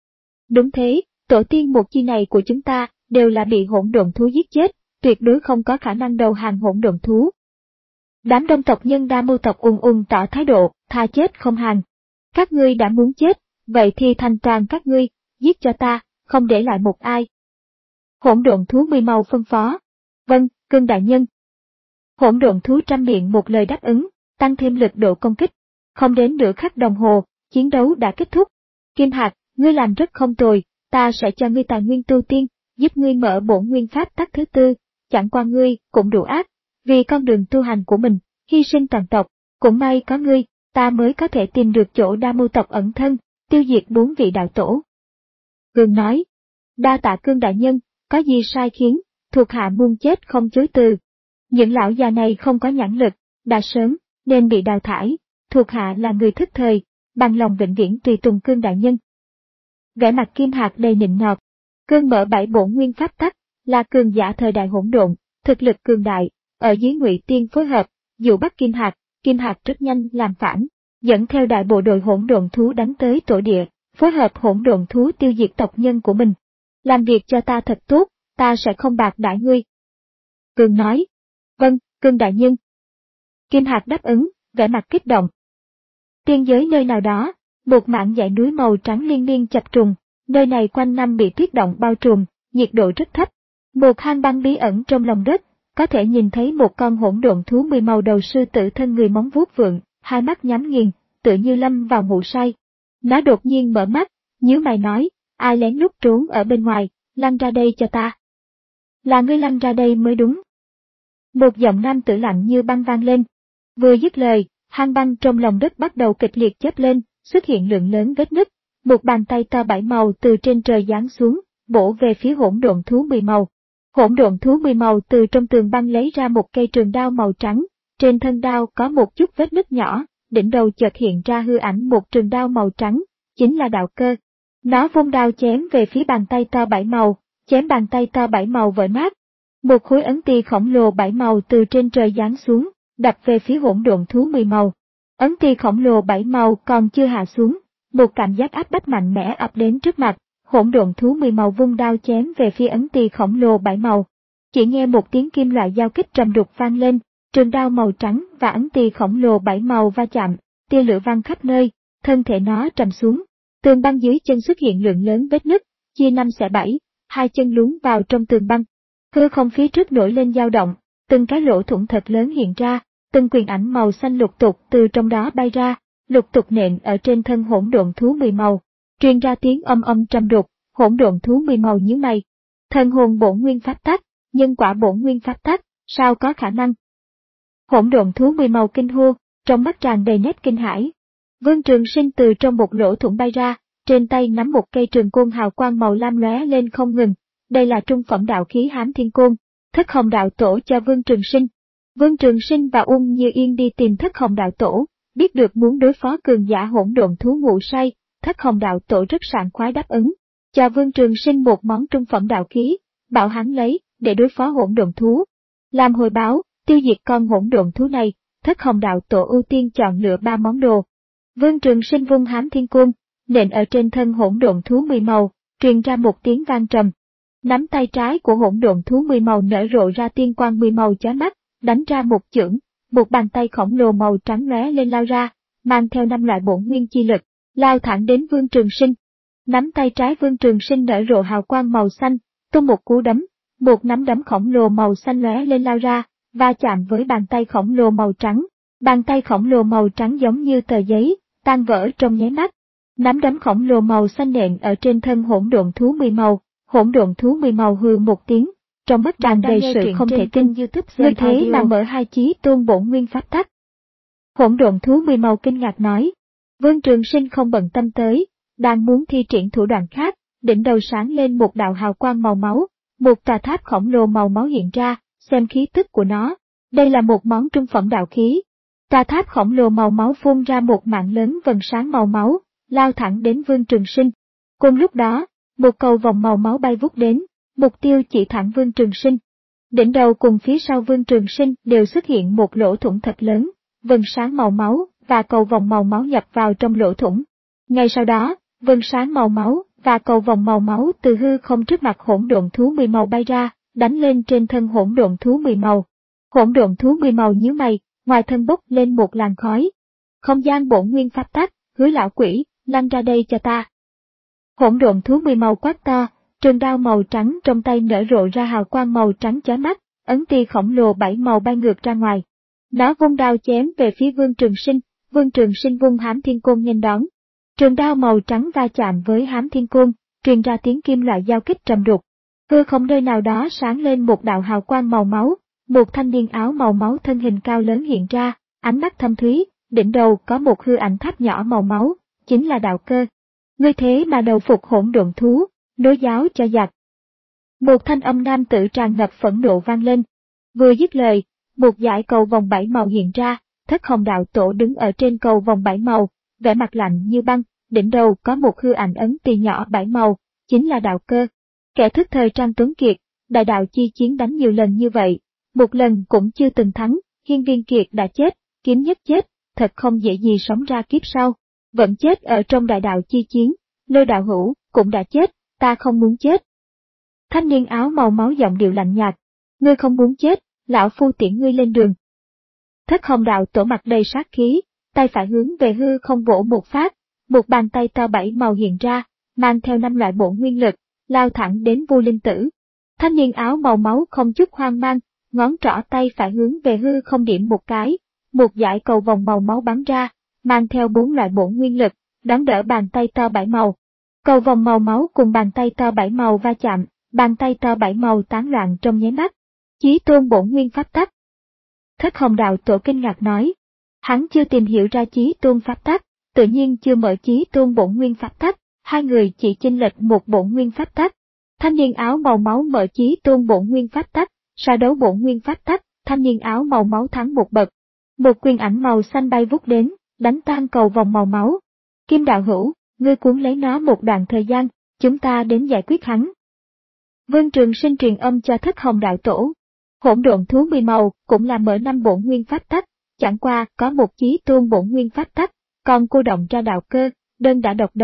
Đúng thế, tổ tiên một chi này của chúng ta, đều là bị hỗn độn thú giết chết, tuyệt đối không có khả năng đầu hàng hỗn độn thú. Đám đông tộc nhân Đa Mâu tộc ùng ùng tỏ thái độ, tha chết không hàng. Các ngươi đã muốn chết, vậy thì thành toàn các ngươi, giết cho ta, không để lại một ai. Hỗn độn thú mười màu phân phó. Vâng, Cương đại nhân. Hỗn độn thú trăm miệng một lời đáp ứng, tăng thêm lực độ công kích. Không đến nửa khắc đồng hồ, chiến đấu đã kết thúc. Kim Hạc, ngươi làm rất không tồi, ta sẽ cho ngươi tài nguyên tu tiên, giúp ngươi mở bổn nguyên pháp tắc thứ tư, chẳng qua ngươi cũng đủ ác, vì con đường tu hành của mình, hy sinh toàn tộc, cũng may có ngươi, ta mới có thể tìm được chỗ Đa Mâu tộc ẩn thân, tiêu diệt bốn vị đạo tổ. Cương nói, đa tạ Cương đại nhân, có gì sai khiến, thuộc hạ muôn chết không chối từ. Những lão già này không có nhãn lực, đã sớm, nên bị đào thải, thuộc hạ là người thức thời, bằng lòng vĩnh viễn tùy tùng Cương đại nhân. Vẻ mặt Kim Hạc đầy nịnh nọt, Cương mở bảy bổn nguyên pháp tắc, là cường giả thời đại hỗn độn, thực lực cường đại, ở dưới Ngụy Tiên phối hợp, dụ bắt Kim Hạc, Kim Hạc rất nhanh làm phản, dẫn theo đại bộ đội hỗn độn thú đánh tới tổ địa, phối hợp hỗn độn thú tiêu diệt tộc nhân của mình. Làm việc cho ta thật tốt, ta sẽ không bạc đãi ngươi. Cương nói, vâng, Cương đại nhân. Kim Hạc đáp ứng, vẻ mặt kích động. Tiên giới nơi nào đó, một mảng dãy núi màu trắng liên miên chập trùng, nơi này quanh năm bị tuyết động bao trùm, nhiệt độ rất thấp. Một hang băng bí ẩn trong lòng đất, có thể nhìn thấy một con hỗn độn thú mười màu đầu sư tử thân người móng vuốt vượng, hai mắt nhắm nghiền, tựa như lâm vào ngủ say. Nó đột nhiên mở mắt, nhíu mày nói, ai lén lút trốn ở bên ngoài, lăn ra đây cho ta. Là ngươi lăn ra đây mới đúng. Một giọng nam tử lạnh như băng vang lên. Vừa dứt lời, hang băng trong lòng đất bắt đầu kịch liệt chớp lên, xuất hiện lượng lớn vết nứt. Một bàn tay to bảy màu từ trên trời giáng xuống, bổ về phía hỗn độn thú mười màu. Hỗn độn thú mười màu từ trong tường băng lấy ra một cây trường đao màu trắng, trên thân đao có một chút vết nứt nhỏ, đỉnh đầu chợt hiện ra hư ảnh một trường đao màu trắng, chính là đạo cơ. Nó vung đao chém về phía bàn tay to bảy màu, chém bàn tay to bảy màu vỡ nát. Một khối ấn ti khổng lồ bảy màu từ trên trời giáng xuống, đập về phía hỗn độn thú mười màu. Ấn ti khổng lồ bảy màu còn chưa hạ xuống, một cảm giác áp bách mạnh mẽ ập đến trước mặt, hỗn độn thú mười màu vung đao chém về phía ấn tỳ khổng lồ bảy màu. Chỉ nghe một tiếng kim loại giao kích trầm đục vang lên, trường đao màu trắng và ấn tỳ khổng lồ bảy màu va chạm, tia lửa văng khắp nơi, thân thể nó trầm xuống. Tường băng dưới chân xuất hiện lượng lớn vết nứt, chia năm xẻ bảy, hai chân lún vào trong tường băng. Hư không phía trước nổi lên dao động, từng cái lỗ thủng thật lớn hiện ra, từng quyền ảnh màu xanh lục tục từ trong đó bay ra, lục tục nện ở trên thân hỗn độn thú mười màu, truyền ra tiếng âm âm trầm đục. Hỗn độn thú mười màu nhíu mày. Thần hồn bổn nguyên pháp tắc, nhân quả bổn nguyên pháp tắc, sao có khả năng? Hỗn độn thú mười màu kinh hô, trong mắt tràn đầy nét kinh hãi. Vương Trường Sinh từ trong một lỗ thủng bay ra, trên tay nắm một cây trường côn hào quang màu lam lóe lên không ngừng. Đây là trung phẩm đạo khí Hám Thiên Côn, Thất Hồng Đạo Tổ cho Vương Trường Sinh. Vương Trường Sinh và Ung Như Yên đi tìm Thất Hồng Đạo Tổ, biết được muốn đối phó cường giả hỗn độn thú ngủ say, Thất Hồng Đạo Tổ rất sảng khoái đáp ứng, cho Vương Trường Sinh một món trung phẩm đạo khí, bảo hắn lấy để đối phó hỗn độn thú. Làm hồi báo, tiêu diệt con hỗn độn thú này, Thất Hồng Đạo Tổ ưu tiên chọn lựa ba món đồ. Vương Trường Sinh vung Hám Thiên Côn, nện ở trên thân hỗn độn thú mười màu, truyền ra một tiếng vang trầm. Nắm tay trái của hỗn độn thú mười màu nở rộ ra tiên quang mười màu chói mắt, đánh ra một chưởng, một bàn tay khổng lồ màu trắng lóe lên lao ra, mang theo năm loại bổn nguyên chi lực, lao thẳng đến Vương Trường Sinh. Nắm tay trái Vương Trường Sinh nở rộ hào quang màu xanh, tung một cú đấm, một nắm đấm khổng lồ màu xanh lóe lên lao ra, va chạm với bàn tay khổng lồ màu trắng. Bàn tay khổng lồ màu trắng giống như tờ giấy, tan vỡ trong nháy mắt. Nắm đấm khổng lồ màu xanh nện ở trên thân hỗn độn thú mười màu, hỗn độn thú mười màu hừ một tiếng, trong mắt tràn đầy sự không thể tin. Như thế mà mở hai chí tôn bổn nguyên pháp tắc. Hỗn độn thú mười màu kinh ngạc nói. Vương Trường Sinh không bận tâm tới, đang muốn thi triển thủ đoạn khác, đỉnh đầu sáng lên một đạo hào quang màu máu, một tòa tháp khổng lồ màu máu hiện ra, xem khí tức của nó. Đây là một món trung phẩm đạo khí. Tòa tháp khổng lồ màu máu phun ra một mạng lớn vầng sáng màu máu, lao thẳng đến Vương Trường Sinh. Cùng lúc đó, một cầu vòng màu máu bay vút đến, mục tiêu chỉ thẳng Vương Trường Sinh. Đỉnh đầu cùng phía sau Vương Trường Sinh đều xuất hiện một lỗ thủng thật lớn, vầng sáng màu máu và cầu vòng màu máu nhập vào trong lỗ thủng. Ngay sau đó, vầng sáng màu máu và cầu vòng màu máu từ hư không trước mặt hỗn độn thú mười màu bay ra, đánh lên trên thân hỗn độn thú mười màu. Hỗn độn thú mười màu nhíu mày, ngoài thân bốc lên một làn khói. Không gian bổn nguyên pháp tắc, Hứa lão quỷ, lăn ra đây cho ta. Hỗn độn thú mười màu quát to, trường đao màu trắng trong tay nở rộ ra hào quang màu trắng chói mắt, ấn tỳ khổng lồ bảy màu bay ngược ra ngoài. Nó vung đao chém về phía Vương Trường Sinh, Vương Trường Sinh vung Hám Thiên Côn nghênh đón. Trường đao màu trắng va chạm với Hám Thiên Côn, truyền ra tiếng kim loại giao kích trầm đục. Hư không nơi nào đó sáng lên một đạo hào quang màu máu, một thanh niên áo màu máu thân hình cao lớn hiện ra, ánh mắt thâm thúy, đỉnh đầu có một hư ảnh tháp nhỏ màu máu, chính là Đạo Cơ. Ngươi thế mà đầu phục hỗn độn thú, nối giáo cho giặc. Một thanh âm nam tử tràn ngập phẫn nộ vang lên. Vừa dứt lời, một dải cầu vòng bảy màu hiện ra, Thất Hồng Đạo Tổ đứng ở trên cầu vòng bảy màu, vẻ mặt lạnh như băng, đỉnh đầu có một hư ảnh ấn tỳ nhỏ bảy màu, chính là Đạo Cơ. Kẻ thức thời trang tuấn kiệt, đại đạo chi chiến đánh nhiều lần như vậy, một lần cũng chưa từng thắng, Hiên Viên Kiệt đã chết, Kiếm Nhất chết, thật không dễ gì sống ra kiếp sau, vẫn chết ở trong đại đạo chi chiến, Lôi đạo hữu cũng đã chết, ta không muốn chết. Thanh niên áo màu máu giọng điệu lạnh nhạt, ngươi không muốn chết, lão phu tiễn ngươi lên đường. Thất Hồng Đạo Tổ mặt đầy sát khí, tay phải hướng về hư không vỗ một phát, một bàn tay to bảy màu hiện ra, mang theo năm loại bổn nguyên lực, lao thẳng đến Vu Linh Tử. Thanh niên áo màu máu không chút hoang mang, ngón trỏ tay phải hướng về hư không điểm một cái, một dải cầu vòng màu máu bắn ra, mang theo bốn loại bổn nguyên lực, đón đỡ bàn tay to bảy màu. Cầu vòng màu máu cùng bàn tay to bảy màu va chạm, bàn tay to bảy màu tán loạn trong nháy mắt. Chí tôn bổn nguyên pháp tắc. Thất Hồng Đạo Tổ kinh ngạc nói, hắn chưa tìm hiểu ra chí tôn pháp tắc, tự nhiên chưa mở chí tôn bổn nguyên pháp tắc, hai người chỉ chênh lệch một bổn nguyên pháp tắc. Thanh niên áo màu máu mở chí tôn bổn nguyên pháp tắc, so đấu bổn nguyên pháp tắc, thanh niên áo màu máu thắng một bậc. Một quyền ảnh màu xanh bay vút đến, đánh tan cầu vòng màu máu. Kim đạo hữu, ngươi cuốn lấy nó một đoạn thời gian, chúng ta đến giải quyết hắn. Vương Trường Sinh truyền âm cho Thất Hồng Đạo Tổ. Hỗn độn thú mười màu cũng là mở năm bổn nguyên pháp tắc, chẳng qua có một chí tôn bổn nguyên pháp tắc, còn cô động ra Đạo Cơ, đơn đã độc đấu,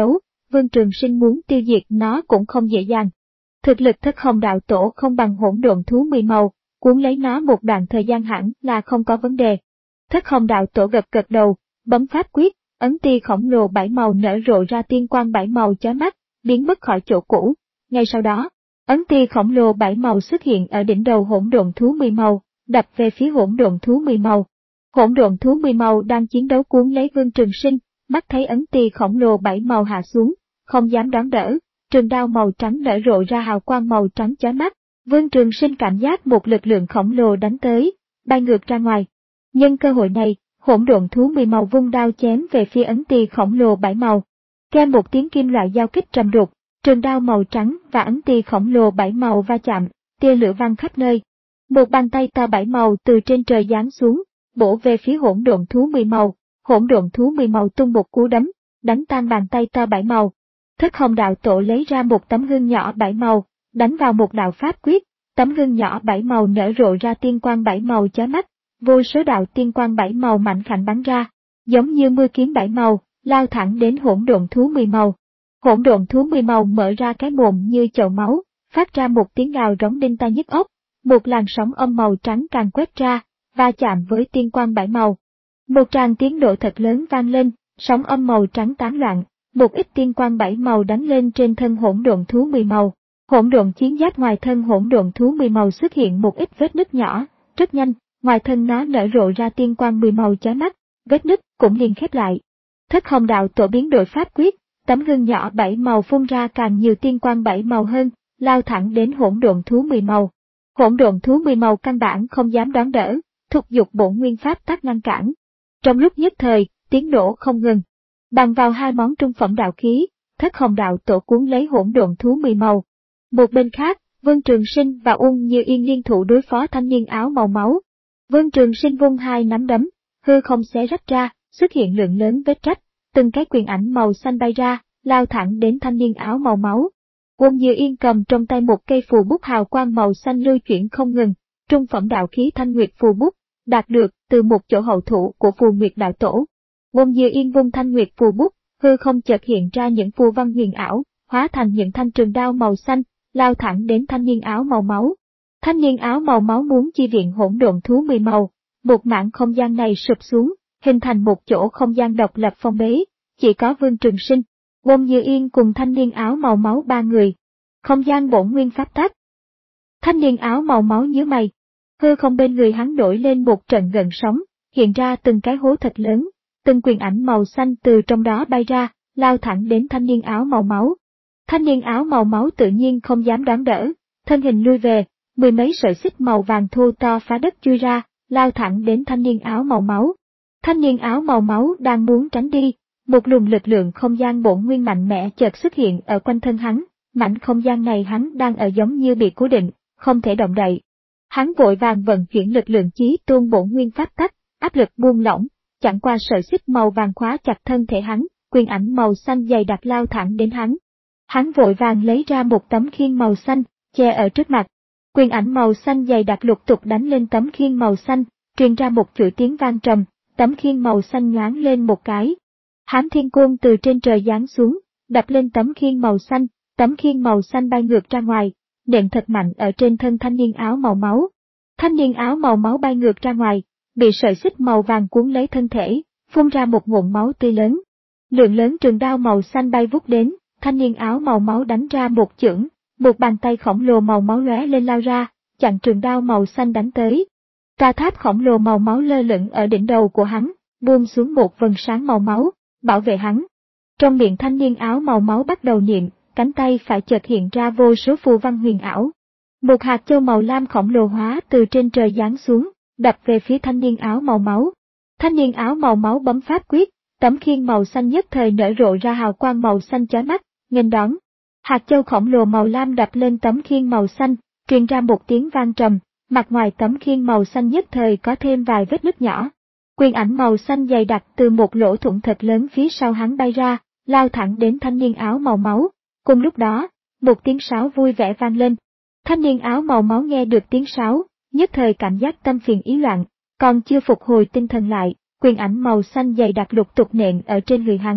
Vương Trường Sinh muốn tiêu diệt nó cũng không dễ dàng. Thực lực Thất Hồng Đạo Tổ không bằng hỗn độn thú mười màu, cuốn lấy nó một đoạn thời gian hẳn là không có vấn đề. Thất Hồng Đạo Tổ gật gật đầu, bấm pháp quyết, ấn ti khổng lồ bảy màu nở rộ ra tiên quang bảy màu chói mắt, biến mất khỏi chỗ cũ. Ngay sau đó, ấn ti khổng lồ bảy màu xuất hiện ở đỉnh đầu hỗn độn thú mười màu, đập về phía hỗn độn thú mười màu. Hỗn độn thú mười màu đang chiến đấu cuốn lấy Vương Trường Sinh, mắt thấy ấn ti khổng lồ bảy màu hạ xuống, không dám đón đỡ, trường đao màu trắng nở rộ ra hào quang màu trắng chói mắt. Vương Trường Sinh cảm giác một lực lượng khổng lồ đánh tới, bay ngược ra ngoài. Nhân cơ hội này, hỗn độn thú mười màu vung đao chém về phía ấn ti khổng lồ bảy màu. Kèm một tiếng kim loại giao kích trầm đục, trường đao màu trắng và ấn ti khổng lồ bảy màu va chạm, tia lửa văng khắp nơi. Một bàn tay to bảy màu từ trên trời giáng xuống, bổ về phía hỗn độn thú mười màu. Hỗn độn thú mười màu tung một cú đấm, đánh tan bàn tay to bảy màu. Thất Hồng Đạo Tổ lấy ra một tấm gương nhỏ bảy màu, đánh vào một đạo pháp quyết, tấm gương nhỏ bảy màu nở rộ ra tiên quang bảy màu chói mắt, vô số đạo tiên quang bảy màu mạnh khảnh bắn ra, giống như mưa kiếm bảy màu, lao thẳng đến hỗn độn thú mười màu. Hỗn độn thú mười màu mở ra cái mồm như chậu máu, phát ra một tiếng gào rống đinh tai nhức óc, một làn sóng âm màu trắng càng quét ra, va chạm với tiên quang bảy màu. Một tràng tiếng nổ thật lớn vang lên, sóng âm màu trắng tán loạn, một ít tiên quang bảy màu đánh lên trên thân hỗn độn thú mười màu. Hỗn độn chiến giáp ngoài thân hỗn độn thú mười màu xuất hiện một ít vết nứt nhỏ, rất nhanh, ngoài thân nó nở rộ ra tiên quang mười màu chói mắt, vết nứt cũng liền khép lại. Thất Hồng Đạo Tổ biến đổi pháp quyết, tấm gương nhỏ bảy màu phun ra càng nhiều tiên quang bảy màu hơn, lao thẳng đến hỗn độn thú mười màu. Hỗn độn thú mười màu căn bản không dám đón đỡ, thúc giục bổn nguyên pháp tắc ngăn cản. Trong lúc nhất thời, tiếng nổ không ngừng. Bằng vào hai món trung phẩm đạo khí, Thất Hồng Đạo Tổ cuốn lấy hỗn độn thú mười màu. Một bên khác, Vương Trường Sinh và Uông Như Yên liên thủ đối phó thanh niên áo màu máu. Vương Trường Sinh vung hai nắm đấm, hư không xé rách ra, xuất hiện lượng lớn vết rách, từng cái quyền ảnh màu xanh bay ra, lao thẳng đến thanh niên áo màu máu. Uông Như Yên cầm trong tay một cây phù bút hào quang màu xanh lưu chuyển không ngừng, trung phẩm đạo khí Thanh Nguyệt phù bút, đạt được từ một chỗ hậu thủ của Phù Nguyệt Đạo Tổ. Uông Như Yên vung Thanh Nguyệt phù bút, hư không chợt hiện ra những phù văn huyền ảo, hóa thành những thanh trường đao màu xanh, lao thẳng đến thanh niên áo màu máu. Thanh niên áo màu máu muốn chi viện hỗn độn thú mười màu, một mảng không gian này sụp xuống, hình thành một chỗ không gian độc lập phong bế, chỉ có Vương Trường Sinh, Uông Như Yên cùng thanh niên áo màu máu ba người. Không gian bổn nguyên pháp tắc. Thanh niên áo màu máu nhíu mày, hư không bên người hắn nổi lên một trận gợn sóng, hiện ra từng cái hố thật lớn, từng quyền ảnh màu xanh từ trong đó bay ra, lao thẳng đến thanh niên áo màu máu. Thanh niên áo màu máu tự nhiên không dám đón đỡ, thân hình lui về, mười mấy sợi xích màu vàng thô to phá đất chui ra, lao thẳng đến thanh niên áo màu máu. Thanh niên áo màu máu đang muốn tránh đi, một luồng lực lượng không gian bổn nguyên mạnh mẽ chợt xuất hiện ở quanh thân hắn, mảnh không gian này hắn đang ở giống như bị cố định, không thể động đậy. Hắn vội vàng vận chuyển lực lượng chí tôn bổn nguyên pháp tắc, áp lực buông lỏng, chẳng qua sợi xích màu vàng khóa chặt thân thể hắn, quyền ảnh màu xanh dày đặc lao thẳng đến hắn. Hắn vội vàng lấy ra một tấm khiên màu xanh, che ở trước mặt. Quyền ảnh màu xanh dày đặc lục tục đánh lên tấm khiên màu xanh, truyền ra một chuỗi tiếng vang trầm, tấm khiên màu xanh nhoáng lên một cái. Hám thiên côn từ trên trời giáng xuống, đập lên tấm khiên màu xanh, tấm khiên màu xanh bay ngược ra ngoài, nện thật mạnh ở trên thân thanh niên áo màu máu. Thanh niên áo màu máu bay ngược ra ngoài, bị sợi xích màu vàng cuốn lấy thân thể, phun ra một ngụm máu tươi lớn. Lượng lớn trường đao màu xanh bay vút đến, thanh niên áo màu máu đánh ra một chưởng, một bàn tay khổng lồ màu máu lóe lên lao ra, chặn trường đao màu xanh đánh tới. Tà tháp khổng lồ màu máu lơ lửng ở đỉnh đầu của hắn, buông xuống một vầng sáng màu máu, bảo vệ hắn. Trong miệng thanh niên áo màu máu bắt đầu niệm, cánh tay phải chợt hiện ra vô số phù văn huyền ảo. Một hạt châu màu lam khổng lồ hóa từ trên trời giáng xuống, đập về phía thanh niên áo màu máu. Thanh niên áo màu máu bấm pháp quyết, tấm khiên màu xanh nhất thời nở rộ ra hào quang màu xanh chói mắt, nghênh đón. Hạt châu khổng lồ màu lam đập lên tấm khiên màu xanh, truyền ra một tiếng vang trầm, mặt ngoài tấm khiên màu xanh nhất thời có thêm vài vết nứt nhỏ. Quyền ảnh màu xanh dày đặc từ một lỗ thủng thật lớn phía sau hắn bay ra, lao thẳng đến thanh niên áo màu máu. Cùng lúc đó, một tiếng sáo vui vẻ vang lên. Thanh niên áo màu máu nghe được tiếng sáo, nhất thời cảm giác tâm phiền ý loạn, còn chưa phục hồi tinh thần lại, quyền ảnh màu xanh dày đặc lục tục nện ở trên người hắn.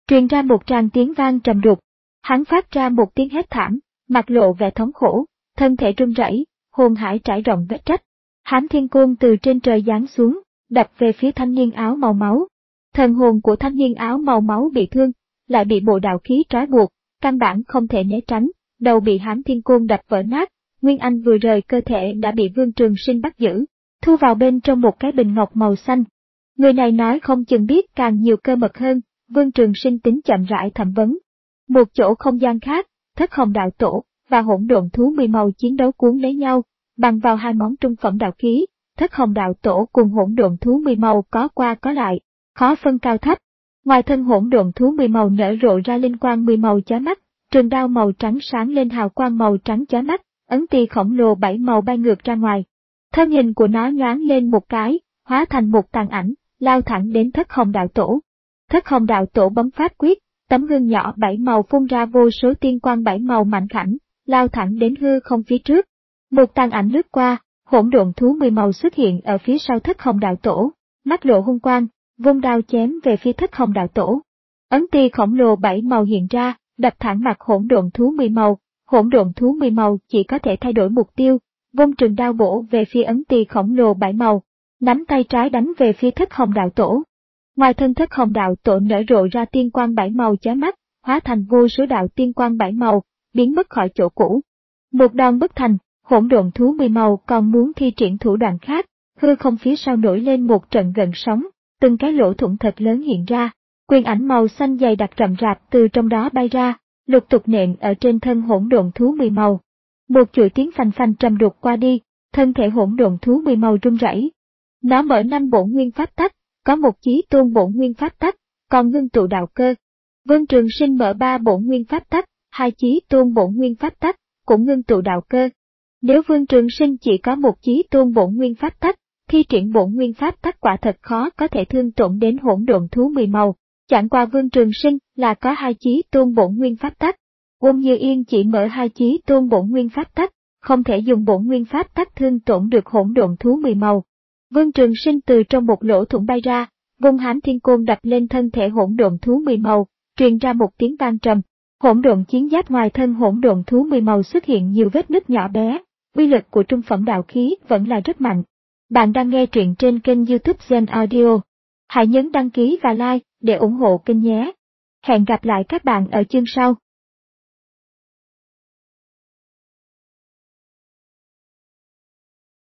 truyền ra một tràng tiếng vang trầm đục. Hắn phát ra một tiếng hét thảm, mặt lộ vẻ thống khổ, thân thể run rẩy, hồn hải trải rộng vết rách. Hám thiên côn từ trên trời giáng xuống, đập về phía thanh niên áo màu máu. Thần hồn của thanh niên áo màu máu bị thương, lại bị bộ đạo khí trói buộc, căn bản không thể né tránh, đầu bị Hám thiên côn đập vỡ nát. Nguyên Anh vừa rời cơ thể đã bị Vương Trường Sinh bắt giữ, thu vào bên trong một cái bình ngọc màu xanh. Người này nói không chừng biết càng nhiều cơ mật hơn, Vương Trường Sinh tính chậm rãi thẩm vấn. Một chỗ không gian khác, Thất Hồng Đạo Tổ và Hỗn Độn Thú mười màu chiến đấu cuốn lấy nhau, bằng vào hai món trung phẩm đạo khí, Thất Hồng Đạo Tổ cùng Hỗn Độn Thú mười màu có qua có lại, khó phân cao thấp. Ngoài thân Hỗn Độn Thú mười màu nở rộ ra linh quang mười màu chói mắt, trường đao màu trắng sáng lên hào quang màu trắng chói mắt, ấn tỳ khổng lồ bảy màu bay ngược ra ngoài. Thân hình của nó nhoáng lên một cái, hóa thành một tàn ảnh, lao thẳng đến Thất Hồng Đạo Tổ. Thất Hồng Đạo Tổ bấm pháp quyết, tấm gương nhỏ bảy màu phun ra vô số tiên quang bảy màu mạnh khảnh, lao thẳng đến hư không phía trước. Một tàn ảnh lướt qua, Hỗn Độn Thú mười màu xuất hiện ở phía sau Thất Hồng Đạo Tổ, mắt lộ hung quang, vung đao chém về phía Thất Hồng Đạo Tổ. Ấn tỳ khổng lồ bảy màu hiện ra, đập thẳng mặt Hỗn Độn Thú mười màu. Hỗn Độn Thú mười màu chỉ có thể thay đổi mục tiêu, vung trường đao bổ về phía ấn tỳ khổng lồ bảy màu, nắm tay trái đánh về phía Thất Hồng Đạo Tổ. Ngoài thân Thất Hồng Đạo Tổ nở rộ ra tiên quang bảy màu chói mắt, hóa thành vô số đạo tiên quang bảy màu, biến mất khỏi chỗ cũ. Một đòn bất thành, Hỗn Độn Thú mười màu còn muốn thi triển thủ đoạn khác, hư không phía sau nổi lên một trận gợn sóng, từng cái lỗ thủng thật lớn hiện ra, quyền ảnh màu xanh dày đặc rậm rạp từ trong đó bay ra, lục tục nện ở trên thân Hỗn Độn Thú mười màu. Một chuỗi tiếng phành phành trầm đục qua đi, thân thể Hỗn Độn Thú mười màu run rẩy. Nó mở năm bổn nguyên pháp tắc, có một chí tôn bổn nguyên pháp tắc, còn ngưng tụ đạo cơ. Vương Trường Sinh mở ba bổn nguyên pháp tắc, hai chí tôn bổn nguyên pháp tắc, cũng ngưng tụ đạo cơ. Nếu Vương Trường Sinh chỉ có một chí tôn bổn nguyên pháp tắc, thi triển bổn nguyên pháp tắc quả thật khó có thể thương tổn đến Hỗn Độn Thú mười màu. Chẳng qua Vương Trường Sinh là có hai chí tôn bổn nguyên pháp tắc. Uông Như Yên chỉ mở hai chí tôn bổn nguyên pháp tắc, không thể dùng bổn nguyên pháp tắc thương tổn được Hỗn Độn Thú mười màu. Vương Trường Sinh từ trong một lỗ thủng bay ra, vung Hám thiên côn đập lên thân thể Hỗn Độn Thú mười màu, truyền ra một tiếng vang trầm. Hỗn Độn chiến giáp ngoài thân Hỗn Độn Thú mười màu xuất hiện nhiều vết nứt nhỏ bé. Uy lực của trung phẩm đạo khí vẫn là rất mạnh. Bạn đang nghe truyện trên kênh YouTube Gen Audio. Hãy nhấn đăng ký và like để ủng hộ kênh nhé. Hẹn gặp lại các bạn ở chương sau.